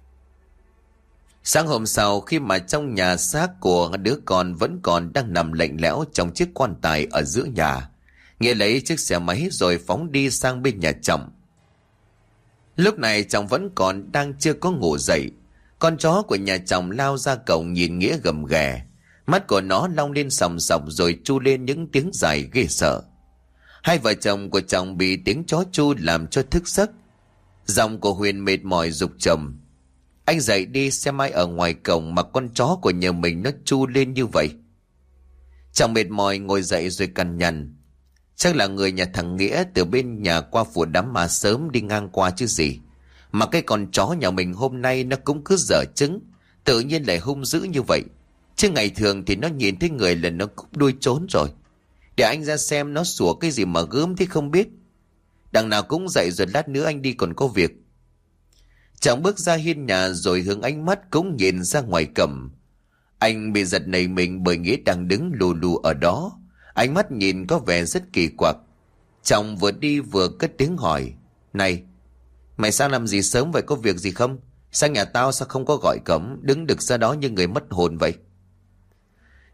Sáng hôm sau, khi mà trong nhà xác của đứa con vẫn còn đang nằm lạnh lẽo trong chiếc quan tài ở giữa nhà, Nghĩa lấy chiếc xe máy rồi phóng đi sang bên nhà chồng. Lúc này chồng vẫn còn đang chưa có ngủ dậy. Con chó của nhà chồng lao ra cổng nhìn Nghĩa gầm ghè. Mắt của nó long lên sòng sọc rồi chu lên những tiếng dài ghê sợ. Hai vợ chồng của chồng bị tiếng chó chu làm cho thức giấc. Giọng của Huyền mệt mỏi giục chồng: Anh dậy đi, xem ai ở ngoài cổng mà con chó của nhà mình nó chu lên như vậy. Chồng mệt mỏi ngồi dậy rồi cằn nhằn: Chắc là người nhà thằng Nghĩa từ bên nhà qua phủ đám ma sớm đi ngang qua chứ gì. Mà cái con chó nhà mình hôm nay nó cũng cứ dở trứng, tự nhiên lại hung dữ như vậy. Chứ ngày thường thì nó nhìn thấy người là nó cúp đuôi trốn rồi. Để anh ra xem nó sủa cái gì mà gớm thế không biết. Đằng nào cũng dậy rồi, lát nữa anh đi còn có việc. Chàng bước ra hiên nhà rồi hướng ánh mắt cũng nhìn ra ngoài cổng. Anh bị giật nảy mình bởi Nghĩa đang đứng lù lù ở đó. Ánh mắt nhìn có vẻ rất kỳ quặc. Chồng vừa đi vừa cất tiếng hỏi: Này, mày sang làm gì sớm vậy, có việc gì không? Sang nhà tao sao không có gọi cổng, đứng đực ra đó như người mất hồn vậy?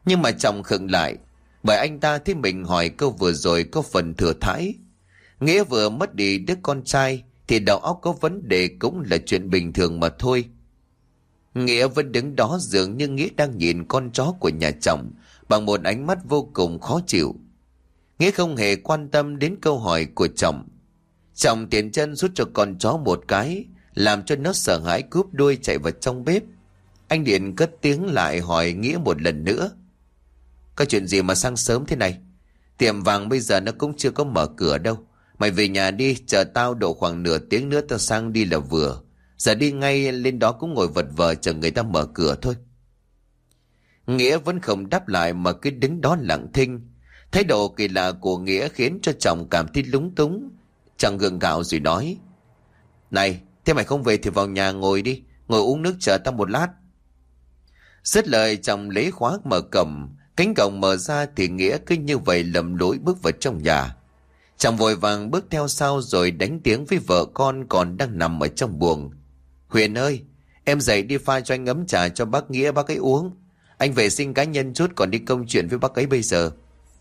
Nhưng mà Trọng khựng lại, bởi anh ta thấy mình hỏi câu vừa rồi có phần thừa thãi. Nghĩa vừa mất đi đứa con trai thì đầu óc có vấn đề cũng là chuyện bình thường mà thôi. Nghĩa vẫn đứng đó dường như Nghĩa đang nhìn con chó của nhà Trọng bằng một ánh mắt vô cùng khó chịu. Nghĩa không hề quan tâm đến câu hỏi của Trọng. Trọng tiến chân rút cho con chó một cái, làm cho nó sợ hãi cúp đuôi chạy vào trong bếp. Anh Điện cất tiếng lại hỏi Nghĩa một lần nữa. Có chuyện gì mà sáng sớm thế này? Tiệm vàng bây giờ nó cũng chưa có mở cửa đâu. Mày về nhà đi, chờ tao độ khoảng nửa tiếng nữa tao sang đi là vừa. Giờ đi ngay lên đó cũng ngồi vật vờ chờ người ta mở cửa thôi. Nghĩa vẫn không đáp lại mà cứ đứng đó lặng thinh. Thái độ kỳ lạ của Nghĩa khiến cho Trọng cảm thấy lúng túng. Chàng gượng gạo rồi nói. Này, thế mày không về thì vào nhà ngồi đi, ngồi uống nước chờ tao một lát. Dứt lời Trọng lấy khóa mở cổng. Cánh cổng mở ra thì Nghĩa cứ như vậy lầm lũi bước vào trong nhà. Chàng vội vàng bước theo sau rồi đánh tiếng với vợ con còn đang nằm ở trong buồng. Huyền ơi, em dậy đi pha cho anh ấm trà cho bác Nghĩa bác ấy uống. Anh vệ sinh cá nhân chút còn đi công chuyện với bác ấy bây giờ.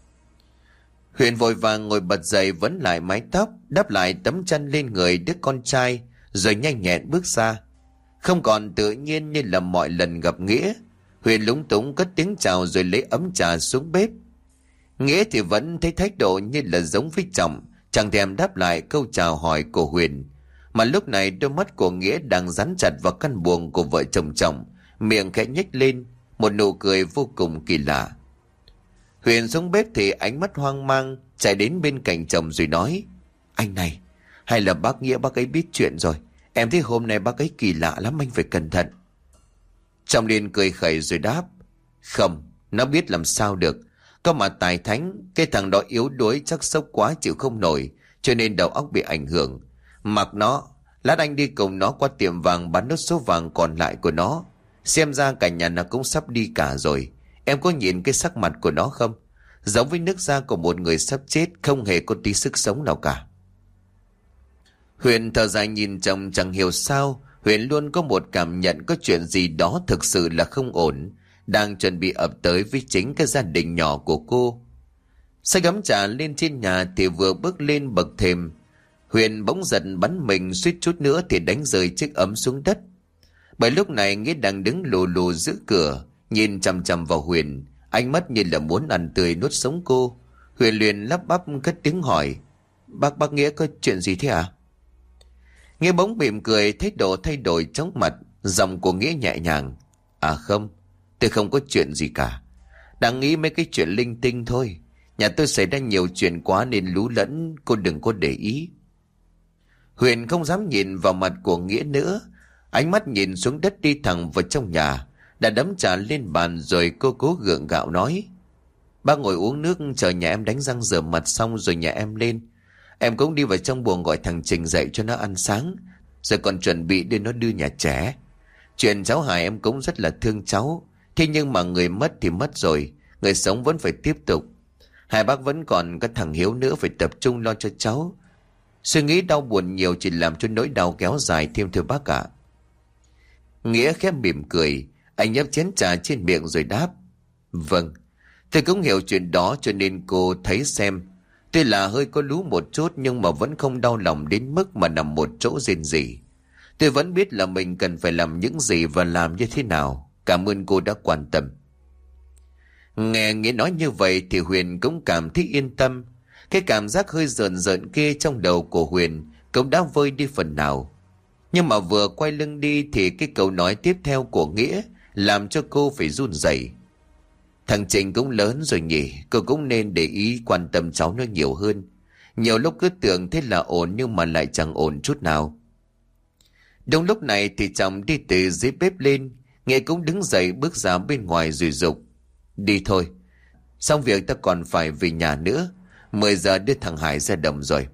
Huyền vội vàng ngồi bật dậy vấn lại mái tóc, đắp lại tấm chăn lên người đứa con trai, rồi nhanh nhẹn bước ra. Không còn tự nhiên như là mọi lần gặp Nghĩa. Huyền lúng túng cất tiếng chào rồi lấy ấm trà xuống bếp. Nghĩa thì vẫn thấy thái độ như là giống với Trọng, chẳng thèm đáp lại câu chào hỏi của Huyền. Mà lúc này đôi mắt của Nghĩa đang dán chặt vào căn buồng của vợ chồng Trọng, miệng khẽ nhếch lên, một nụ cười vô cùng kỳ lạ. Huyền xuống bếp thì ánh mắt hoang mang chạy đến bên cạnh chồng rồi nói. Anh này, hay là bác Nghĩa bác ấy biết chuyện rồi. Em thấy hôm nay bác ấy kỳ lạ lắm, anh phải cẩn thận. Trọng liền cười khẩy rồi đáp. Không, nó biết làm sao được. Có mà tài thánh, cái thằng đó yếu đuối chắc sốc quá chịu không nổi, cho nên đầu óc bị ảnh hưởng. Mặc nó, lát anh đi cùng nó qua tiệm vàng bán nốt số vàng còn lại của nó. Xem ra cả nhà nó cũng sắp đi cả rồi. Em có nhìn cái sắc mặt của nó không? Giống với nước da của một người sắp chết, không hề có tí sức sống nào cả. Huyền thở dài nhìn chồng chẳng hiểu sao. Huyền luôn có một cảm nhận có chuyện gì đó thực sự là không ổn, đang chuẩn bị ập tới với chính cái gia đình nhỏ của cô. Xách ấm trà lên trên nhà thì vừa bước lên bậc thềm, Huyền bỗng giật bắn mình, suýt chút nữa thì đánh rơi chiếc ấm xuống đất. Bởi lúc này Nghĩa đang đứng lù lù giữa cửa, nhìn chằm chằm vào Huyền, ánh mắt như là muốn ăn tươi nuốt sống cô. Huyền liền lắp bắp cất tiếng hỏi. Bác bác Nghĩa có chuyện gì thế à? Nghĩa bỗng mỉm cười, thái độ thay đổi chóng mặt, giọng của Nghĩa nhẹ nhàng. À không, tôi không có chuyện gì cả. Đang nghĩ mấy cái chuyện linh tinh thôi. Nhà tôi xảy ra nhiều chuyện quá nên lú lẫn, cô đừng có để ý. Huyền không dám nhìn vào mặt của Nghĩa nữa, ánh mắt nhìn xuống đất đi thẳng vào trong nhà. Đã đấm trà lên bàn rồi cô cố gượng gạo nói. Bác ngồi uống nước chờ nhà em đánh răng rửa mặt xong rồi nhà em lên. Em cũng đi vào trong buồng gọi thằng Trình dậy cho nó ăn sáng, rồi còn chuẩn bị đưa nó đưa nhà trẻ. Chuyện cháu Hải em cũng rất là thương cháu. Thế nhưng mà người mất thì mất rồi, người sống vẫn phải tiếp tục. Hai bác vẫn còn có thằng Hiếu nữa phải tập trung lo cho cháu. Suy nghĩ đau buồn nhiều chỉ làm cho nỗi đau kéo dài thêm thưa bác ạ. Nghĩa khẽ mỉm cười, anh nhấp chén trà trên miệng rồi đáp. Vâng, tôi cũng hiểu chuyện đó cho nên cô thấy xem. Tuy là hơi có lú một chút nhưng mà vẫn không đau lòng đến mức mà nằm một chỗ rên rỉ. Tôi vẫn biết là mình cần phải làm những gì và làm như thế nào. Cảm ơn cô đã quan tâm. Nghe Nghĩa nói như vậy thì Huyền cũng cảm thấy yên tâm. Cái cảm giác hơi rợn rợn kia trong đầu của Huyền cũng đã vơi đi phần nào. Nhưng mà vừa quay lưng đi thì cái câu nói tiếp theo của Nghĩa làm cho cô phải run rẩy. Thằng Trình cũng lớn rồi nhỉ, cô cũng nên để ý quan tâm cháu nó nhiều hơn. Nhiều lúc cứ tưởng thế là ổn nhưng mà lại chẳng ổn chút nào. Đúng lúc này thì chồng đi từ dưới bếp lên, Nghĩa cũng đứng dậy bước ra bên ngoài rồi dục. Đi thôi, xong việc ta còn phải về nhà nữa, mười giờ đưa thằng Hải ra đồng rồi.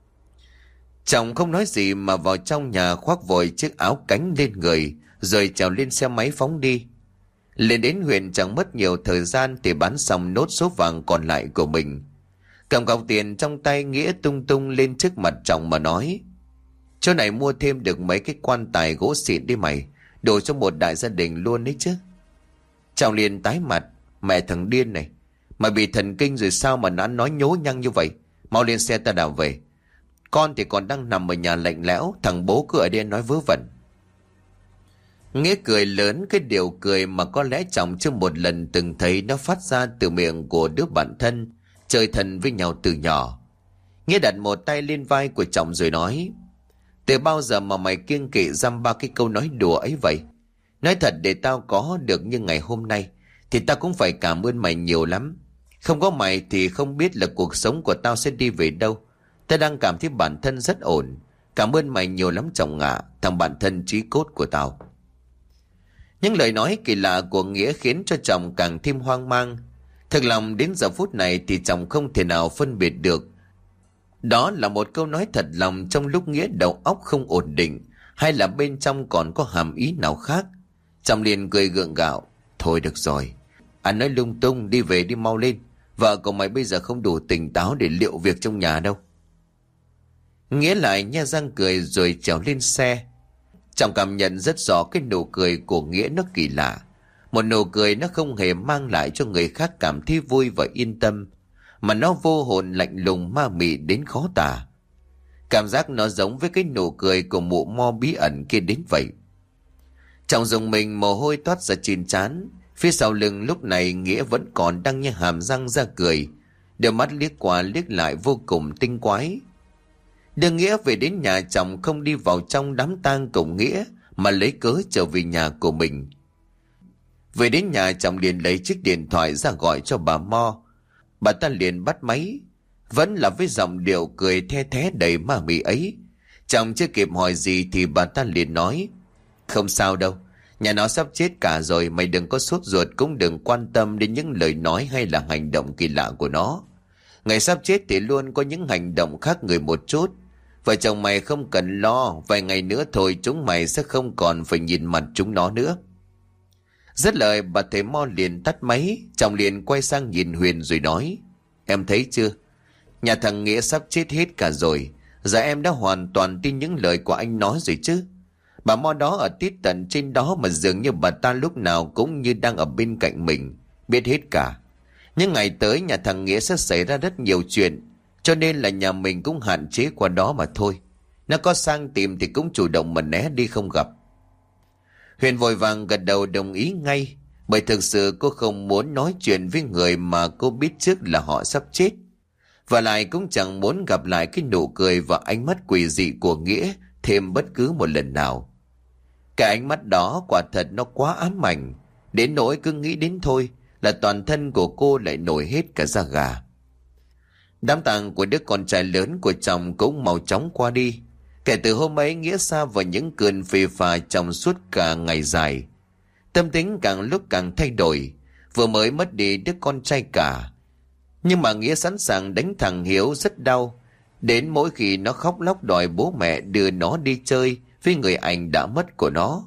Chồng không nói gì mà vào trong nhà khoác vội chiếc áo cánh lên người, rồi trèo lên xe máy phóng đi. Lên đến huyện chẳng mất nhiều thời gian thì bán xong nốt số vàng còn lại của mình. Cầm cọc tiền trong tay, Nghĩa tung tung lên trước mặt chồng mà nói. Chỗ này mua thêm được mấy cái quan tài gỗ xịn đi mày, đủ cho một đại gia đình luôn đấy chứ. Chồng liền tái mặt. Mẹ thằng điên này, mày bị thần kinh rồi sao mà nó nói nhố nhăng như vậy? Mau lên xe ta đào về. Con thì còn đang nằm ở nhà lạnh lẽo, thằng bố cứ ở đây nói vớ vẩn. Nghĩa cười lớn, cái điều cười mà có lẽ chồng chưa một lần từng thấy nó phát ra từ miệng của đứa bạn thân chơi thân với nhau từ nhỏ. Nghĩa đặt một tay lên vai của chồng rồi nói: từ bao giờ mà mày kiêng kỵ dăm ba cái câu nói đùa ấy vậy? Nói thật, để tao có được như ngày hôm nay thì tao cũng phải cảm ơn mày nhiều lắm. Không có mày thì không biết là cuộc sống của tao sẽ đi về đâu. Tao đang cảm thấy bản thân rất ổn. Cảm ơn mày nhiều lắm chồng ạ, thằng bạn thân chí cốt của tao. Những lời nói kỳ lạ của Nghĩa khiến cho chồng càng thêm hoang mang. Thực lòng đến giờ phút này thì chồng không thể nào phân biệt được đó là một câu nói thật lòng trong lúc Nghĩa đầu óc không ổn định, hay là bên trong còn có hàm ý nào khác. Chồng liền cười gượng gạo: thôi được rồi, anh nói lung tung, đi về đi mau lên. Vợ của mày bây giờ không đủ tỉnh táo để liệu việc trong nhà đâu. Nghĩa lại nhe răng cười rồi trèo lên xe. Chồng cảm nhận rất rõ cái nụ cười của Nghĩa nó kỳ lạ. Một nụ cười nó không hề mang lại cho người khác cảm thấy vui và yên tâm, mà nó vô hồn lạnh lùng ma mị đến khó tả. Cảm giác nó giống với cái nụ cười của mụ mo bí ẩn kia đến vậy. Chồng dùng mình, mồ hôi toát ra trên trán. Phía sau lưng lúc này Nghĩa vẫn còn đang nhe hàm răng ra cười, đôi mắt liếc qua liếc lại vô cùng tinh quái. Đưa Nghĩa về đến nhà chồng không đi vào trong đám tang cùng Nghĩa, mà lấy cớ trở về nhà của mình. Về đến nhà chồng liền lấy chiếc điện thoại ra gọi cho bà Mo. Bà ta liền bắt máy, vẫn là với giọng điệu cười the thé đầy ma mị ấy. Chồng chưa kịp hỏi gì thì bà ta liền nói: không sao đâu, nhà nó sắp chết cả rồi, mày đừng có sốt ruột, cũng đừng quan tâm đến những lời nói hay là hành động kỳ lạ của nó. Ngày sắp chết thì luôn có những hành động khác người một chút. Vợ chồng mày không cần lo, vài ngày nữa thôi chúng mày sẽ không còn phải nhìn mặt chúng nó nữa. Dứt lời bà thầy Mo liền tắt máy. Chồng liền quay sang nhìn Huyền rồi nói: em thấy chưa, nhà thằng Nghĩa sắp chết hết cả rồi. Giờ em đã hoàn toàn tin những lời của anh nói rồi chứ. Bà Mo đó ở tít tận trên đó mà dường như bà ta lúc nào cũng như đang ở bên cạnh mình, biết hết cả. Những ngày tới nhà thằng Nghĩa sẽ xảy ra rất nhiều chuyện, cho nên là nhà mình cũng hạn chế qua đó mà thôi. Nó có sang tìm thì cũng chủ động mà né đi không gặp. Huyền vội vàng gật đầu đồng ý ngay, bởi thực sự cô không muốn nói chuyện với người mà cô biết trước là họ sắp chết. Và lại cũng chẳng muốn gặp lại cái nụ cười và ánh mắt quỷ dị của Nghĩa thêm bất cứ một lần nào. Cái ánh mắt đó quả thật nó quá ám ảnh, đến nỗi cứ nghĩ đến thôi là toàn thân của cô lại nổi hết cả da gà. Đám tang của đứa con trai lớn của chồng cũng mau chóng qua đi. Kể từ hôm ấy Nghĩa xa vào những cơn phì phà trong suốt cả ngày dài. Tâm tính càng lúc càng thay đổi. Vừa mới mất đi đứa con trai cả, nhưng mà Nghĩa sẵn sàng đánh thằng Hiếu rất đau. Đến mỗi khi nó khóc lóc đòi bố mẹ đưa nó đi chơi với người anh đã mất của nó.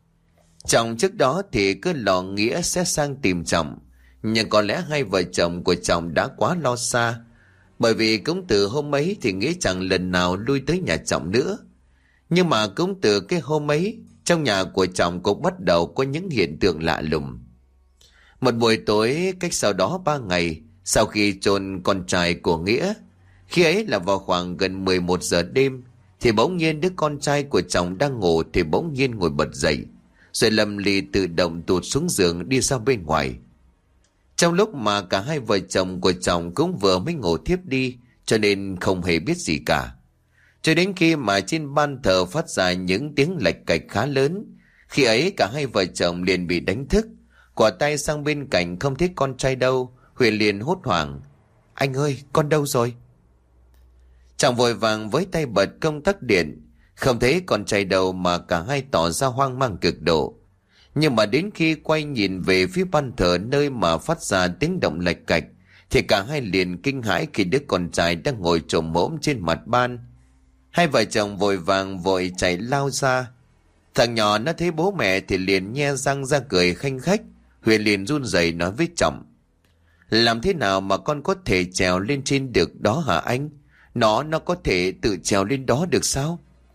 Chồng trước đó thì cứ lo Nghĩa sẽ sang tìm chồng, nhưng có lẽ hai vợ chồng của chồng đã quá lo xa. Bởi vì cũng từ hôm ấy thì Nghĩa chẳng lần nào lui tới nhà chồng nữa. Nhưng mà cũng từ cái hôm ấy, trong nhà của chồng cũng bắt đầu có những hiện tượng lạ lùng. Một buổi tối cách sau đó ba ngày, sau khi chôn con trai của Nghĩa, khi ấy là vào khoảng gần mười một giờ đêm, thì bỗng nhiên đứa con trai của chồng đang ngủ thì bỗng nhiên ngồi bật dậy, rồi lầm lì tự động tụt xuống giường đi ra bên ngoài. Trong lúc mà cả hai vợ chồng của chồng cũng vừa mới ngủ thiếp đi, cho nên không hề biết gì cả. Cho đến khi mà trên ban thờ phát ra những tiếng lạch cạch khá lớn, khi ấy cả hai vợ chồng liền bị đánh thức. Quả tay sang bên cạnh không thấy con trai đâu, Huyền liền hốt hoảng: anh ơi, con đâu rồi? Chàng vội vàng với tay bật công tắc điện, không thấy con trai đâu mà cả hai tỏ ra hoang mang cực độ. Nhưng mà đến khi quay nhìn về phía ban thờ nơi mà phát ra tiếng động lạch cạch, thì cả hai liền kinh hãi khi đứa con trai đang ngồi chồm hổm trên mặt ban. Hai vợ chồng vội vàng vội chạy lao ra. Thằng nhỏ nó thấy bố mẹ thì liền nhe răng ra cười khanh khách. Huyền liền run rẩy nói với chồng: làm thế nào mà con có thể trèo lên trên được đó hả anh? Nó nó có thể tự trèo lên đó được sao?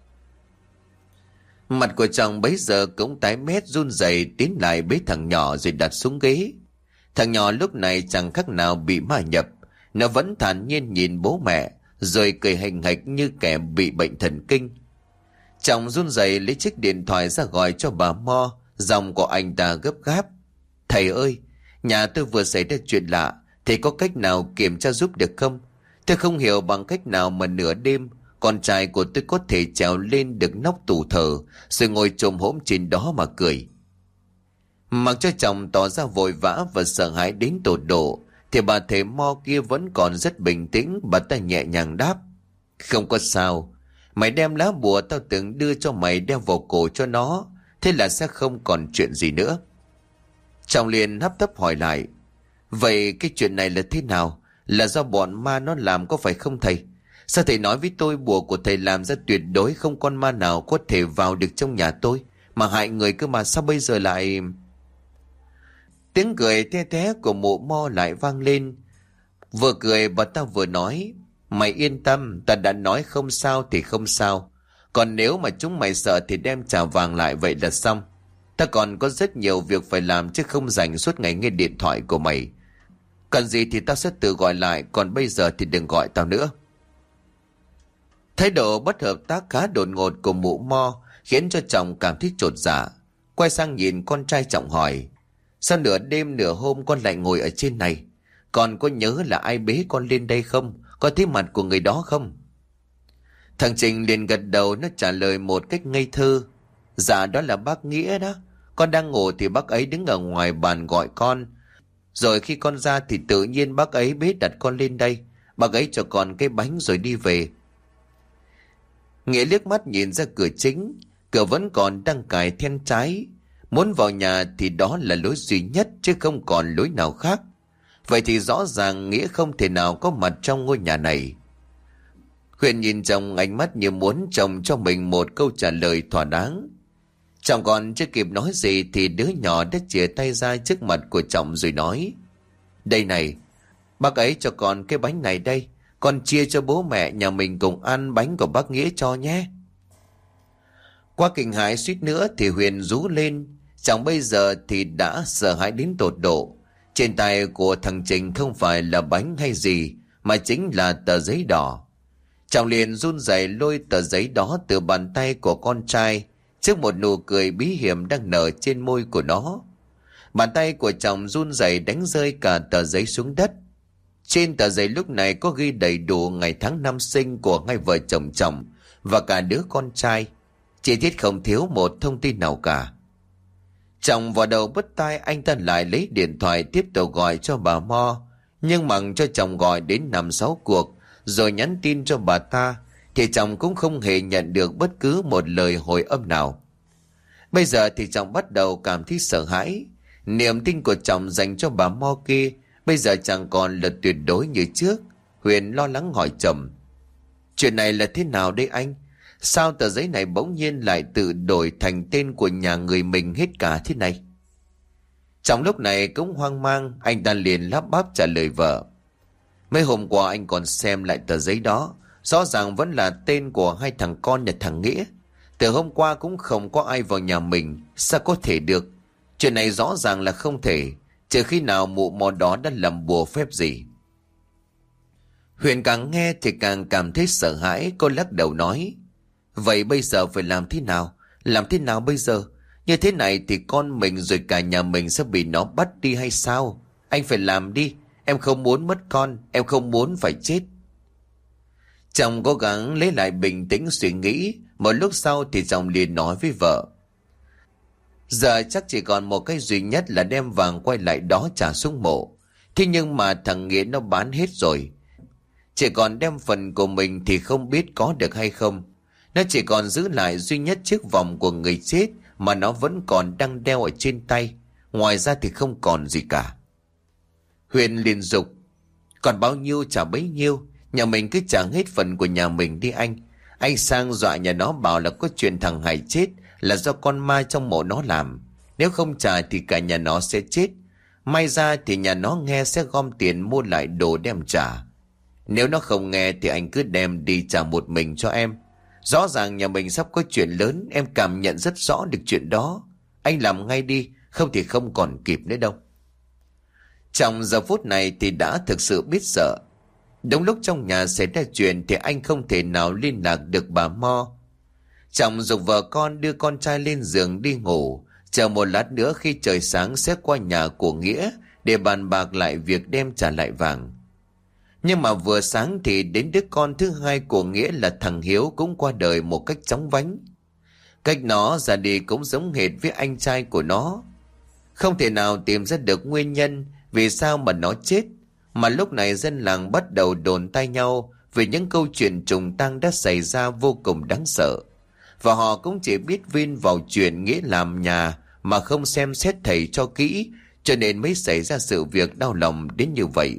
Mặt của chồng bấy giờ cũng tái mét run rẩy tiến lại bế thằng nhỏ rồi đặt xuống ghế. Thằng nhỏ lúc này chẳng khác nào bị ma nhập. Nó vẫn thản nhiên nhìn bố mẹ, rồi cười hình hạch như kẻ bị bệnh thần kinh. Trọng run rẩy lấy chiếc điện thoại ra gọi cho bà Mo. Giọng của anh ta gấp gáp: "Thầy ơi, nhà tôi vừa xảy ra chuyện lạ. Thầy có cách nào kiểm tra giúp được không? Tôi không hiểu bằng cách nào mà nửa đêm con trai của tôi có thể trèo lên được nóc tủ thờ, rồi ngồi chồm hổm trên đó mà cười." Mặc cho chồng tỏ ra vội vã và sợ hãi đến tột độ, thì bà thầy Mo kia vẫn còn rất bình tĩnh. Bà ta nhẹ nhàng đáp: "Không có sao. Mày đem lá bùa tao từng đưa cho mày đeo vào cổ cho nó, thế là sẽ không còn chuyện gì nữa." Chồng liền hấp tấp hỏi lại: "Vậy cái chuyện này là thế nào? Là do bọn ma nó làm có phải không thầy? Sao thầy nói với tôi bùa của thầy làm ra tuyệt đối không con ma nào có thể vào được trong nhà tôi, mà hại người cơ mà, sao bây giờ lại..." Tiếng cười the thé của mụ Mo lại vang lên. Vừa cười bà ta vừa nói: "Mày yên tâm, ta đã nói không sao thì không sao. Còn nếu mà chúng mày sợ thì đem trả vàng lại vậy là xong. Ta còn có rất nhiều việc phải làm chứ không dành suốt ngày nghe điện thoại của mày. Cần gì thì tao sẽ tự gọi lại, còn bây giờ thì đừng gọi tao nữa." Thái độ bất hợp tác khá đột ngột của mụ Mo khiến cho chồng cảm thấy chột dạ. Quay sang nhìn con trai Trọng hỏi: "Sao nửa đêm nửa hôm con lại ngồi ở trên này? Con có nhớ là ai bế con lên đây không? Có thấy mặt của người đó không?" Thằng Trình liền gật đầu, nó trả lời một cách ngây thơ: "Dạ đó là bác Nghĩa đó. Con đang ngủ thì bác ấy đứng ở ngoài bàn gọi con. Rồi khi con ra thì tự nhiên bác ấy bế đặt con lên đây. Bác ấy cho con cái bánh rồi đi về." Nghĩa liếc mắt nhìn ra cửa chính. Cửa vẫn còn đang cài then trái. Muốn vào nhà thì đó là lối duy nhất, chứ không còn lối nào khác. Vậy thì rõ ràng Nghĩa không thể nào có mặt trong ngôi nhà này. Huyền nhìn chồng ánh mắt như muốn chồng cho mình một câu trả lời thỏa đáng. Chồng còn chưa kịp nói gì thì đứa nhỏ đã chìa tay ra trước mặt của chồng rồi nói: "Đây này, bác ấy cho con cái bánh này đây. Con chia cho bố mẹ nhà mình cùng ăn bánh của bác Nghĩa cho nhé." Qua kinh hãi suýt nữa thì Huyền rú lên. Chồng bây giờ thì đã sợ hãi đến tột độ. Trên tay của thằng Trình không phải là bánh hay gì, mà chính là tờ giấy đỏ. Chồng liền run rẩy lôi tờ giấy đó từ bàn tay của con trai, trước một nụ cười bí hiểm đang nở trên môi của nó. Bàn tay của chồng run rẩy đánh rơi cả tờ giấy xuống đất. Trên tờ giấy lúc này có ghi đầy đủ ngày tháng năm sinh của hai vợ chồng chồng và cả đứa con trai. Chi tiết không thiếu một thông tin nào cả. Chồng vào đầu bứt tai, anh ta lại lấy điện thoại tiếp tục gọi cho bà Mo. Nhưng mặc cho chồng gọi đến năm sáu cuộc rồi nhắn tin cho bà ta, thì chồng cũng không hề nhận được bất cứ một lời hồi âm nào. Bây giờ thì chồng bắt đầu cảm thấy sợ hãi. Niềm tin của chồng dành cho bà Mo kia bây giờ chẳng còn là tuyệt đối như trước. Huyền lo lắng hỏi chồng: "Chuyện này là thế nào đây anh? Sao tờ giấy này bỗng nhiên lại tự đổi thành tên của nhà người mình hết cả thế này?" Trong lúc này cũng hoang mang, anh ta liền lắp bắp trả lời vợ: "Mấy hôm qua anh còn xem lại tờ giấy đó. Rõ ràng vẫn là tên của hai thằng con nhà thằng Nghĩa. Từ hôm qua cũng không có ai vào nhà mình. Sao có thể được? Chuyện này rõ ràng là không thể, trừ khi nào mụ mò đó đã làm bùa phép gì." Huyền càng nghe thì càng cảm thấy sợ hãi. Cô lắc đầu nói: "Vậy bây giờ phải làm thế nào? Làm thế nào bây giờ? Như thế này thì con mình rồi cả nhà mình sẽ bị nó bắt đi hay sao? Anh phải làm đi. Em không muốn mất con. Em không muốn phải chết." Chồng cố gắng lấy lại bình tĩnh suy nghĩ. Một lúc sau thì chồng liền nói với vợ: "Giờ chắc chỉ còn một cái duy nhất là đem vàng quay lại đó trả xuống mộ. Thế nhưng mà thằng Nghĩa nó bán hết rồi. Chỉ còn đem phần của mình thì không biết có được hay không. Nó chỉ còn giữ lại duy nhất chiếc vòng của người chết mà nó vẫn còn đang đeo ở trên tay. Ngoài ra thì không còn gì cả." Huyền liền dục: "Còn bao nhiêu trả bấy nhiêu. Nhà mình cứ trả hết phần của nhà mình đi anh. Anh sang dọa nhà nó bảo là có chuyện thằng Hải chết là do con ma trong mộ nó làm. Nếu không trả thì cả nhà nó sẽ chết. May ra thì nhà nó nghe sẽ gom tiền mua lại đồ đem trả. Nếu nó không nghe thì anh cứ đem đi trả một mình cho em. Rõ ràng nhà mình sắp có chuyện lớn, em cảm nhận rất rõ được chuyện đó. Anh làm ngay đi, không thì không còn kịp nữa đâu." Trong giờ phút này thì đã thực sự biết sợ. Đúng lúc trong nhà xảy ra chuyện thì anh không thể nào liên lạc được bà Mo. Trọng giục vợ con đưa con trai lên giường đi ngủ, chờ một lát nữa khi trời sáng sẽ qua nhà của Nghĩa để bàn bạc lại việc đem trả lại vàng. Nhưng mà vừa sáng thì đến đứa con thứ hai của Nghĩa là thằng Hiếu cũng qua đời một cách chóng vánh. Cách nó ra đi cũng giống hệt với anh trai của nó. Không thể nào tìm ra được nguyên nhân vì sao mà nó chết, mà lúc này dân làng bắt đầu đồn tai nhau về những câu chuyện trùng tang đã xảy ra vô cùng đáng sợ. Và họ cũng chỉ biết vin vào chuyện Nghĩa làm nhà mà không xem xét thầy cho kỹ, cho nên mới xảy ra sự việc đau lòng đến như vậy.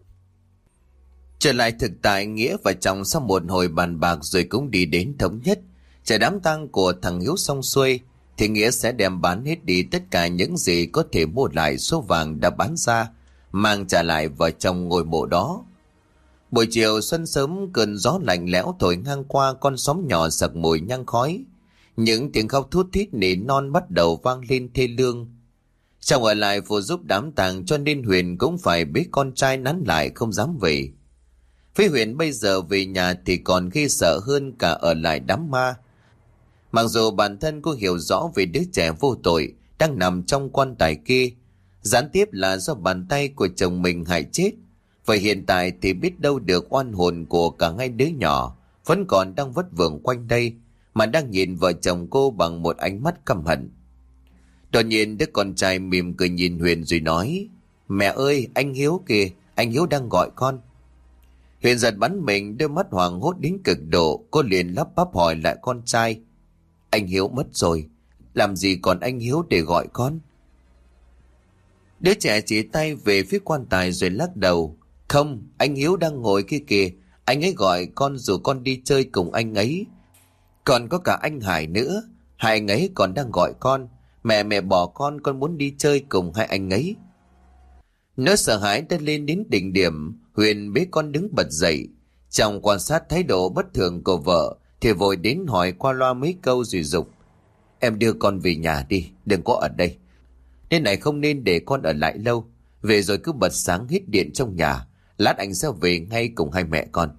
Trở lại thực tại, Nghĩa và chồng sau một hồi bàn bạc rồi cũng đi đến thống nhất. Chờ đám tang của thằng Hiếu xong xuôi thì Nghĩa sẽ đem bán hết đi tất cả những gì có thể mua lại số vàng đã bán ra, mang trả lại vợ chồng ngôi mộ đó. Buổi chiều xuân sớm, cơn gió lạnh lẽo thổi ngang qua con xóm nhỏ sặc mùi nhang khói. Những tiếng khóc thút thít nỉ non bắt đầu vang lên thê lương. Chồng ở lại phụ giúp đám tang cho nên Huyền cũng phải bế con trai nán lại không dám về. Với Huyền bây giờ về nhà thì còn ghê sợ hơn cả ở lại đám ma. Mặc dù bản thân cô hiểu rõ về đứa trẻ vô tội đang nằm trong quan tài kia, gián tiếp là do bàn tay của chồng mình hại chết. Vậy hiện tại thì biết đâu được oan hồn của cả hai đứa nhỏ vẫn còn đang vất vưởng quanh đây, mà đang nhìn vợ chồng cô bằng một ánh mắt căm hận. Đột nhiên đứa con trai mỉm cười nhìn Huyền rồi nói: "Mẹ ơi, anh Hiếu kìa, anh Hiếu đang gọi con." Huyền giật bắn mình, đôi mắt hoảng hốt đến cực độ. Cô liền lắp bắp hỏi lại con trai: "Anh Hiếu mất rồi, làm gì còn anh Hiếu để gọi con?" Đứa trẻ chỉ tay về phía quan tài rồi lắc đầu: "Không, anh Hiếu đang ngồi kia kìa, anh ấy gọi con dù con đi chơi cùng anh ấy. Còn có cả anh Hải nữa, hai anh ấy còn đang gọi con. Mẹ mẹ bỏ con, con muốn đi chơi cùng hai anh ấy." Nỗi sợ hãi đã lên đến đỉnh điểm. Huyền bế con đứng bật dậy. Trong quan sát thái độ bất thường của vợ thì vội đến hỏi qua loa mấy câu rồi giục: "Em đưa con về nhà đi, đừng có ở đây. Nên này không nên để con ở lại lâu. Về rồi cứ bật sáng hết điện trong nhà, lát anh sẽ về ngay cùng hai mẹ con."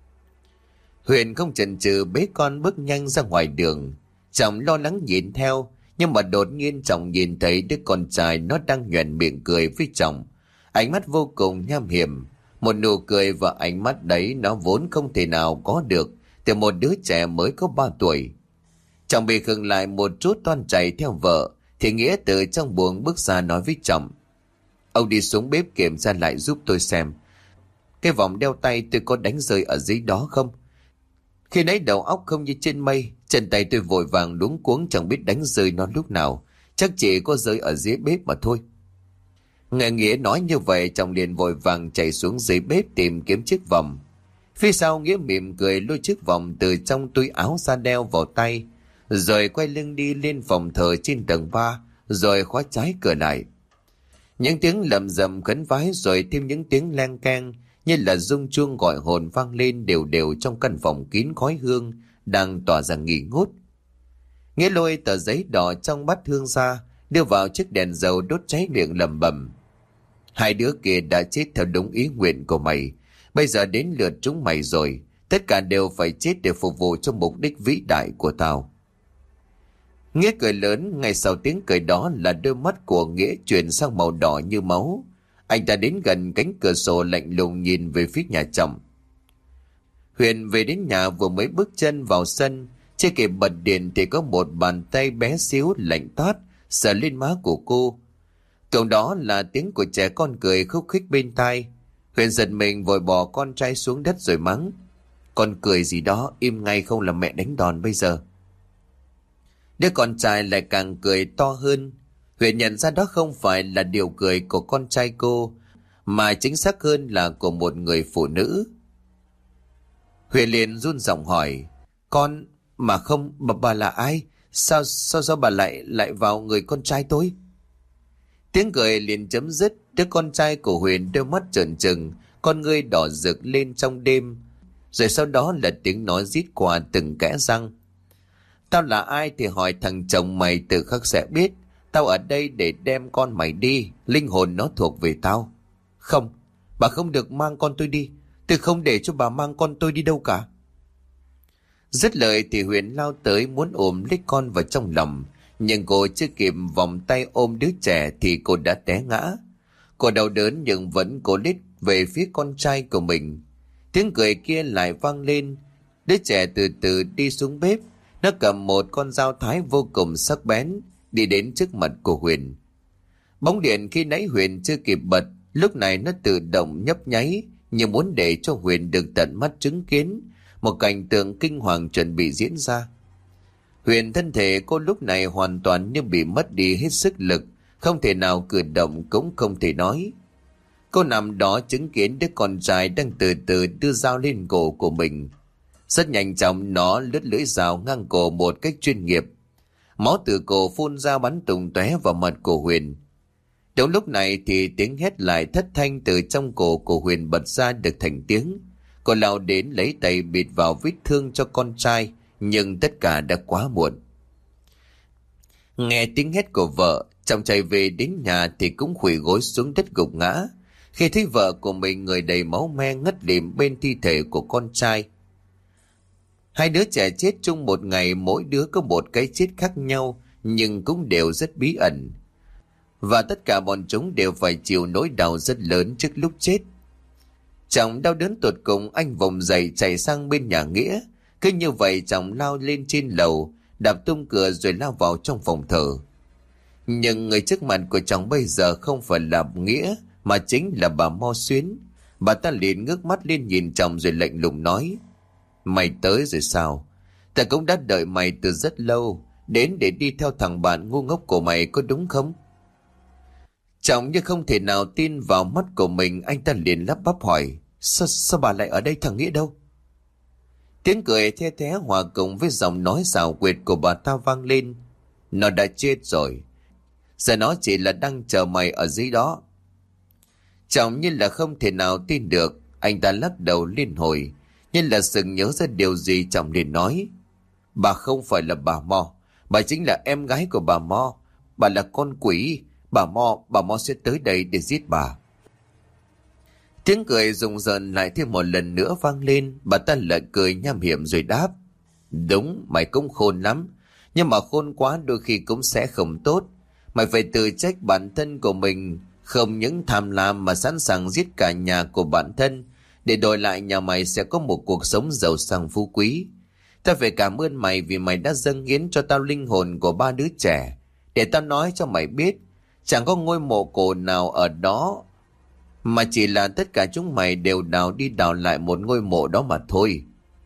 Huyền không chần chừ bế con bước nhanh ra ngoài đường. Chồng lo lắng nhìn theo, nhưng mà đột nhiên chồng nhìn thấy đứa con trai nó đang nhoẻn miệng cười với chồng. Ánh mắt vô cùng nham hiểm. Một nụ cười và ánh mắt đấy nó vốn không thể nào có được từ một đứa trẻ mới có ba tuổi. Chồng bị khựng lại một chút toan chạy theo vợ thì Nghĩa từ trong buồng bước ra nói với chồng: "Ông đi xuống bếp kiểm tra lại giúp tôi xem cái vòng đeo tay tôi có đánh rơi ở dưới đó không. Khi nãy đầu óc không như trên mây, chân tay tôi vội vàng luống cuống chẳng biết đánh rơi nó lúc nào, chắc chỉ có rơi ở dưới bếp mà thôi." Nghe Nghĩa nói như vậy, chồng liền vội vàng chạy xuống dưới bếp tìm kiếm chiếc vòng. Phía sau Nghĩa mỉm cười lôi chiếc vòng từ trong túi áo ra đeo vào tay, rồi quay lưng đi lên phòng thờ trên tầng ba, rồi khóa trái cửa lại. Những tiếng lầm rầm khấn vái rồi thêm những tiếng leng keng như là rung chuông gọi hồn vang lên đều đều trong căn phòng kín khói hương đang tỏa ra nghi ngút. Nghĩa lôi tờ giấy đỏ trong bát hương ra, đưa vào chiếc đèn dầu đốt cháy, miệng lẩm bẩm: "Hai đứa kia đã chết theo đúng ý nguyện của mày. Bây giờ đến lượt chúng mày rồi. Tất cả đều phải chết để phục vụ cho mục đích vĩ đại của tao." Nghĩa cười lớn. Ngay sau tiếng cười đó là đôi mắt của Nghĩa chuyển sang màu đỏ như máu. Anh ta đến gần cánh cửa sổ lạnh lùng nhìn về phía nhà chồng. Huyền về đến nhà vừa mới bước chân vào sân, chưa kịp bật điện thì có một bàn tay bé xíu lạnh toát sờ lên má của cô. Cộng đó là tiếng của trẻ con cười khúc khích bên tai. Huyền giật mình vội bỏ con trai xuống đất rồi mắng: "Con cười gì đó, im ngay không là mẹ đánh đòn bây giờ." Đứa con trai lại càng cười to hơn. Huyền nhận ra đó không phải là điều cười của con trai cô, mà chính xác hơn là của một người phụ nữ. Huyền liền run giọng hỏi: "Con mà không, bà, bà là ai? Sao sao sao bà lại lại vào người con trai tôi?" Tiếng cười liền chấm dứt. Đứa con trai của Huyền đôi mắt trợn trừng, con ngươi đỏ rực lên trong đêm, rồi sau đó là tiếng nói rít qua từng kẽ răng: "Tao là ai thì hỏi thằng chồng mày tự khắc sẽ biết. Tao ở đây để đem con mày đi, linh hồn nó thuộc về tao." Không, bà không được mang con tôi đi. Tôi không để cho bà mang con tôi đi đâu cả. Dứt lời thì Huyền lao tới muốn ôm lấy con vào trong lòng, nhưng cô chưa kịp vòng tay ôm đứa trẻ thì cô đã té ngã. Cô đau đớn nhưng vẫn cố lết về phía con trai của mình. Tiếng cười kia lại vang lên. Đứa trẻ từ từ đi xuống bếp. Nó cầm một con dao thái vô cùng sắc bén, đi đến trước mặt của Huyền. Bóng điện khi nãy Huyền chưa kịp bật, lúc này nó tự động nhấp nháy, như muốn để cho Huyền được tận mắt chứng kiến một cảnh tượng kinh hoàng chuẩn bị diễn ra. Huyền thân thể cô lúc này hoàn toàn như bị mất đi hết sức lực, không thể nào cử động cũng không thể nói. Cô nằm đó chứng kiến đứa con trai đang từ từ đưa dao lên cổ của mình. Rất nhanh chóng nó lướt lưỡi dao ngang cổ một cách chuyên nghiệp. Máu từ cổ phun ra bắn tung tóe vào mặt của Huyền. Đúng lúc này thì tiếng hét lại thất thanh từ trong cổ của Huyền bật ra được thành tiếng. Cô lao đến lấy tay bịt vào vết thương cho con trai, nhưng tất cả đã quá muộn. Nghe tiếng hét của vợ, chồng chạy về đến nhà thì cũng khuỵu gối xuống đất gục ngã. Khi thấy vợ của mình người đầy máu me ngất lịm bên thi thể của con trai. Hai đứa trẻ chết chung một ngày, mỗi đứa có một cái chết khác nhau, nhưng cũng đều rất bí ẩn. Và tất cả bọn chúng đều phải chịu nỗi đau rất lớn trước lúc chết. Chồng đau đớn tột cùng, anh vùng dậy chạy sang bên nhà Nghĩa. Cứ như vậy chồng lao lên trên lầu, đạp tung cửa rồi lao vào trong phòng thờ. Nhưng người trước mặt của chồng bây giờ không phải là Nghĩa, mà chính là bà Mo Xuyến. Bà ta liền ngước mắt lên nhìn chồng rồi lạnh lùng nói: Mày tới rồi sao? Ta cũng đã đợi mày từ rất lâu, đến để đi theo thằng bạn ngu ngốc của mày, có đúng không? Chồng như không thể nào tin vào mắt của mình, anh ta liền lắp bắp hỏi: Sao, sao bà lại ở đây, thằng Nghĩa đâu? Tiếng cười the thé hòa cùng với giọng nói xảo quyệt của bà ta vang lên: Nó đã chết rồi. Giờ nó chỉ là đang chờ mày ở dưới đó. Chồng như là không thể nào tin được, anh ta lắc đầu liên hồi, nhưng là sừng nhớ ra điều gì. Chồng liền nói: Bà không phải là bà Mo, bà chính là em gái của bà Mo. Bà là con quỷ. Bà Mo, bà Mo sẽ tới đây để giết bà. Tiếng cười rùng rợn lại thêm một lần nữa vang lên. Bà ta lại cười nham hiểm rồi đáp: Đúng, mày cũng khôn lắm, nhưng mà khôn quá đôi khi cũng sẽ không tốt. Mày phải tự trách bản thân của mình, không những tham lam mà sẵn sàng giết cả nhà của bản thân, để đổi lại nhà mày sẽ có một cuộc sống giàu sang phú quý. Ta phải cảm ơn mày vì mày đã dâng hiến cho tao linh hồn của ba đứa trẻ. Để tao nói cho mày biết, chẳng có ngôi mộ cổ nào ở đó, mà chỉ là tất cả chúng mày đều đào đi đào lại một ngôi mộ đó mà thôi.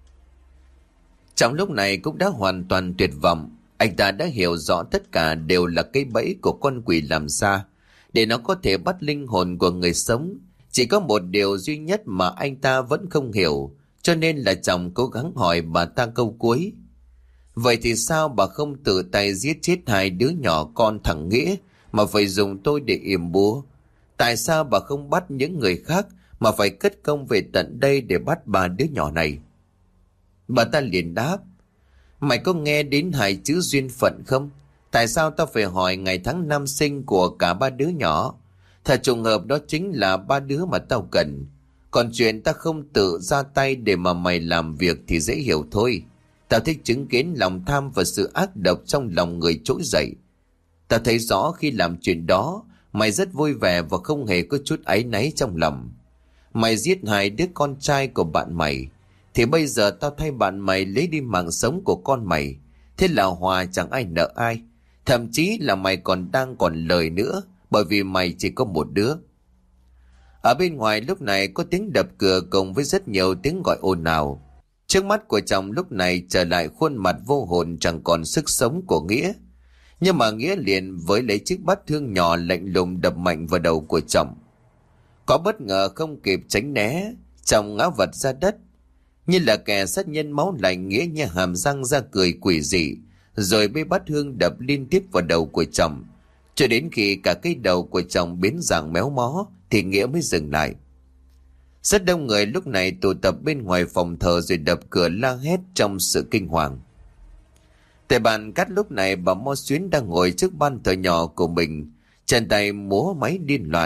Trong lúc này cũng đã hoàn toàn tuyệt vọng. Anh ta đã hiểu rõ tất cả đều là cái bẫy của con quỷ làm ra, để nó có thể bắt linh hồn của người sống. Chỉ có một điều duy nhất mà anh ta vẫn không hiểu, cho nên là chồng cố gắng hỏi bà ta câu cuối: Vậy thì sao bà không tự tay giết chết hai đứa nhỏ con thằng Nghĩa, mà phải dùng tôi để yểm búa? Tại sao bà không bắt những người khác, mà phải cất công về tận đây để bắt ba đứa nhỏ này? Bà ta liền đáp: Mày có nghe đến hai chữ duyên phận không? Tại sao tao phải hỏi ngày tháng năm sinh của cả ba đứa nhỏ? Thật trùng hợp đó chính là ba đứa mà tao cần. Còn chuyện ta không tự ra tay để mà mày làm việc thì dễ hiểu thôi. Tao thích chứng kiến lòng tham và sự ác độc trong lòng người trỗi dậy. Tao thấy rõ khi làm chuyện đó, mày rất vui vẻ và không hề có chút áy náy trong lòng. Mày giết hai đứa con trai của bạn mày, thì bây giờ tao thay bạn mày lấy đi mạng sống của con mày. Thế là hòa chẳng ai nợ ai. Thậm chí là mày còn đang còn lời nữa, bởi vì mày chỉ có một đứa. Ở bên ngoài lúc này có tiếng đập cửa cùng với rất nhiều tiếng gọi ồn ào. Trước mắt của chồng lúc này trở lại khuôn mặt vô hồn chẳng còn sức sống của Nghĩa. Nhưng mà Nghĩa liền với lấy chiếc bát thương nhỏ lạnh lùng đập mạnh vào đầu của chồng. Có bất ngờ không kịp tránh né, chồng ngã vật ra đất. Như là kẻ sát nhân máu lạnh, Nghĩa như hàm răng ra cười quỷ dị, rồi bê bát hương đập liên tiếp vào đầu của chồng, cho đến khi cả cái đầu của chồng biến dạng méo mó thì Nghĩa mới dừng lại. Rất đông người lúc này tụ tập bên ngoài phòng thờ rồi đập cửa la hét trong sự kinh hoàng. Tại bàn cát lúc này bà Mo Xuyến đang ngồi trước ban thờ nhỏ của mình, chân tay múa máy điên loạn.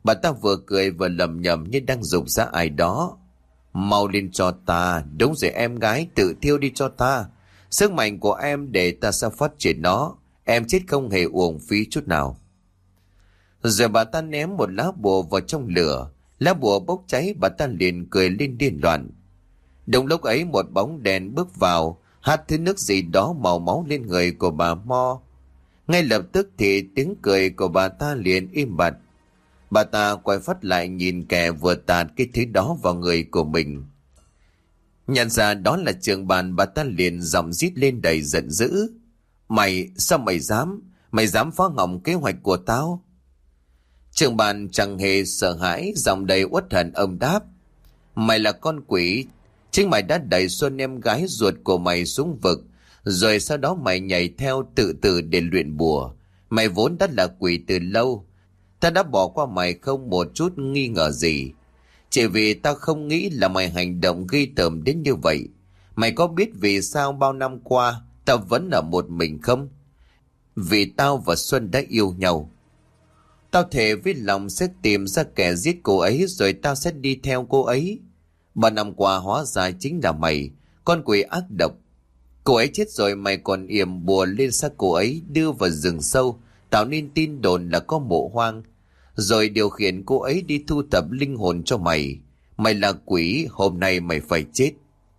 Bà ta vừa cười vừa lầm nhầm như đang giục ra ai đó. Mau lên cho ta, đúng rồi em gái, tự thiêu đi cho ta. Sức mạnh của em để ta sẽ phát triển nó, em chết không hề uổng phí chút nào. Rồi bà ta ném một lá bùa vào trong lửa, lá bùa bốc cháy, bà ta liền cười lên điên loạn. Đúng lúc ấy một bóng đèn bước vào, hắt thứ nước gì đó màu máu lên người của bà Mo. Ngay lập tức thì tiếng cười của bà ta liền im bặt. Bà ta quay phát lại nhìn kẻ vừa tạt cái thứ đó vào người của mình. Nhận ra đó là Trường Bàn, bà ta liền giọng rít lên đầy giận dữ. Mày, sao mày dám, mày dám phá hỏng kế hoạch của tao? Trường Bàn chẳng hề sợ hãi, giọng đầy uất hận ông đáp. Mày là con quỷ, chính mày đã đẩy Xuân em gái ruột của mày xuống vực, rồi sau đó mày nhảy theo tự tử để luyện bùa. Mày vốn đã là quỷ từ lâu, ta đã bỏ qua mày không một chút nghi ngờ gì. Chỉ vì tao không nghĩ là mày hành động ghê tởm đến như vậy. Mày có biết vì sao bao năm qua tao vẫn ở một mình không? Vì tao và Xuân đã yêu nhau. Tao thề với lòng sẽ tìm ra kẻ giết cô ấy, rồi tao sẽ đi theo cô ấy. Ba năm qua hóa ra chính là mày, con quỷ ác độc. Cô ấy chết rồi mày còn yểm bùa lên xác cô ấy, đưa vào rừng sâu, tạo nên tin đồn là có mộ hoang, rồi điều khiển cô ấy đi thu thập linh hồn cho mày. Mày là quỷ, hôm nay mày phải chết.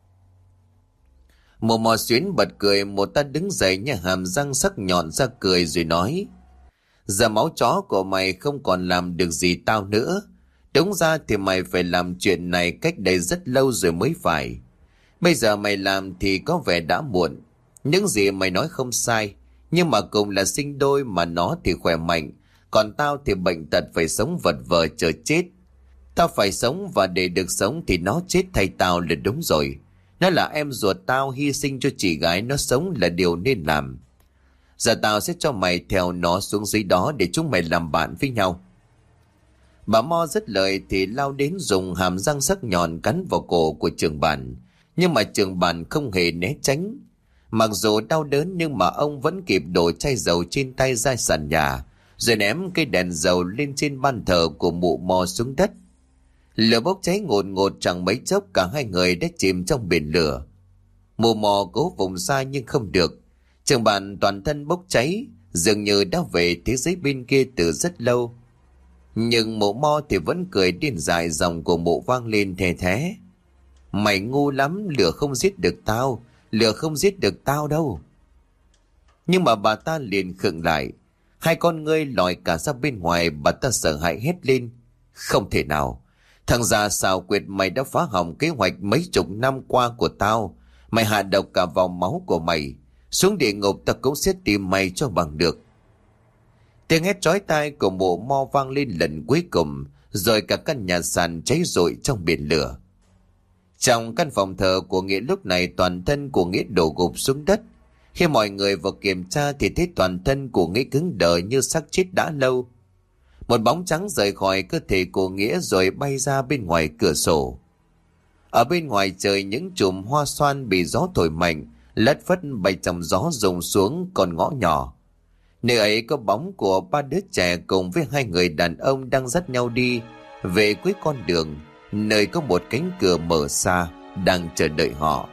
Mộ Mò Xuyến bật cười, một ta đứng dậy nhả hàm răng sắc nhọn ra cười rồi nói. Giờ máu chó của mày không còn làm được gì tao nữa. Đúng ra thì mày phải làm chuyện này cách đây rất lâu rồi mới phải. Bây giờ mày làm thì có vẻ đã muộn. Những gì mày nói không sai, nhưng mà cùng là sinh đôi mà nó thì khỏe mạnh, còn tao thì bệnh tật phải sống vật vờ chờ chết. Tao phải sống, và để được sống thì nó chết thay tao là đúng rồi. Nó là em ruột tao, hy sinh cho chị gái nó sống là điều nên làm. Giờ tao sẽ cho mày theo nó xuống dưới đó để chúng mày làm bạn với nhau. Bà Mo dứt lời thì lao đến dùng hàm răng sắc nhọn cắn vào cổ của Trường Bàn. Nhưng mà Trường Bàn không hề né tránh. Mặc dù đau đớn nhưng mà ông vẫn kịp đổ chai dầu trên tay ra sàn nhà, rồi ném cây đèn dầu lên trên ban thờ của mụ Mo xuống đất. Lửa bốc cháy ngột ngột, chẳng mấy chốc cả hai người đã chìm trong biển lửa. Mụ Mo cố vùng xa nhưng không được. Trường Bàn toàn thân bốc cháy, dường như đã về thế giới bên kia từ rất lâu. Nhưng mụ Mo thì vẫn cười điên dại, giọng của mụ vang lên thè thé. Mày ngu lắm, lửa không giết được tao, lửa không giết được tao đâu. Nhưng mà bà ta liền khựng lại, hai con ngươi lòi cả ra bên ngoài. Bà ta sợ hãi hét lên. Không thể nào, thằng già xào quyệt, mày đã phá hỏng kế hoạch mấy chục năm qua của tao. Mày hạ độc cả vào máu của mày, xuống địa ngục ta cũng sẽ tìm mày cho bằng được. Tiếng hét chói tai của mụ Mo vang lên lần cuối cùng, rồi cả căn nhà sàn cháy rụi trong biển lửa. Trong căn phòng thờ của Nghĩa lúc này, toàn thân của Nghĩa đổ gục xuống đất. Khi mọi người vào kiểm tra thì thấy toàn thân của Nghĩa cứng đờ như xác chết đã lâu. Một bóng trắng rời khỏi cơ thể của Nghĩa rồi bay ra bên ngoài cửa sổ. Ở bên ngoài trời, những chùm hoa xoan bị gió thổi mạnh lất phất bay trong gió rụng xuống con ngõ nhỏ. Nơi ấy có bóng của ba đứa trẻ cùng với hai người đàn ông đang dắt nhau đi về cuối con đường, nơi có một cánh cửa mở xa đang chờ đợi họ.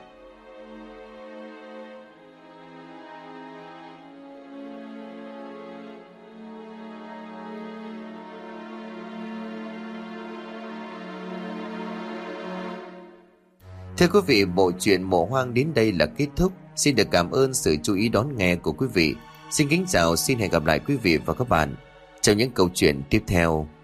Thưa quý vị, bộ truyện Mộ Hoang đến đây là kết thúc. Xin được cảm ơn sự chú ý đón nghe của quý vị. Xin kính chào, xin hẹn gặp lại quý vị và các bạn trong những câu chuyện tiếp theo.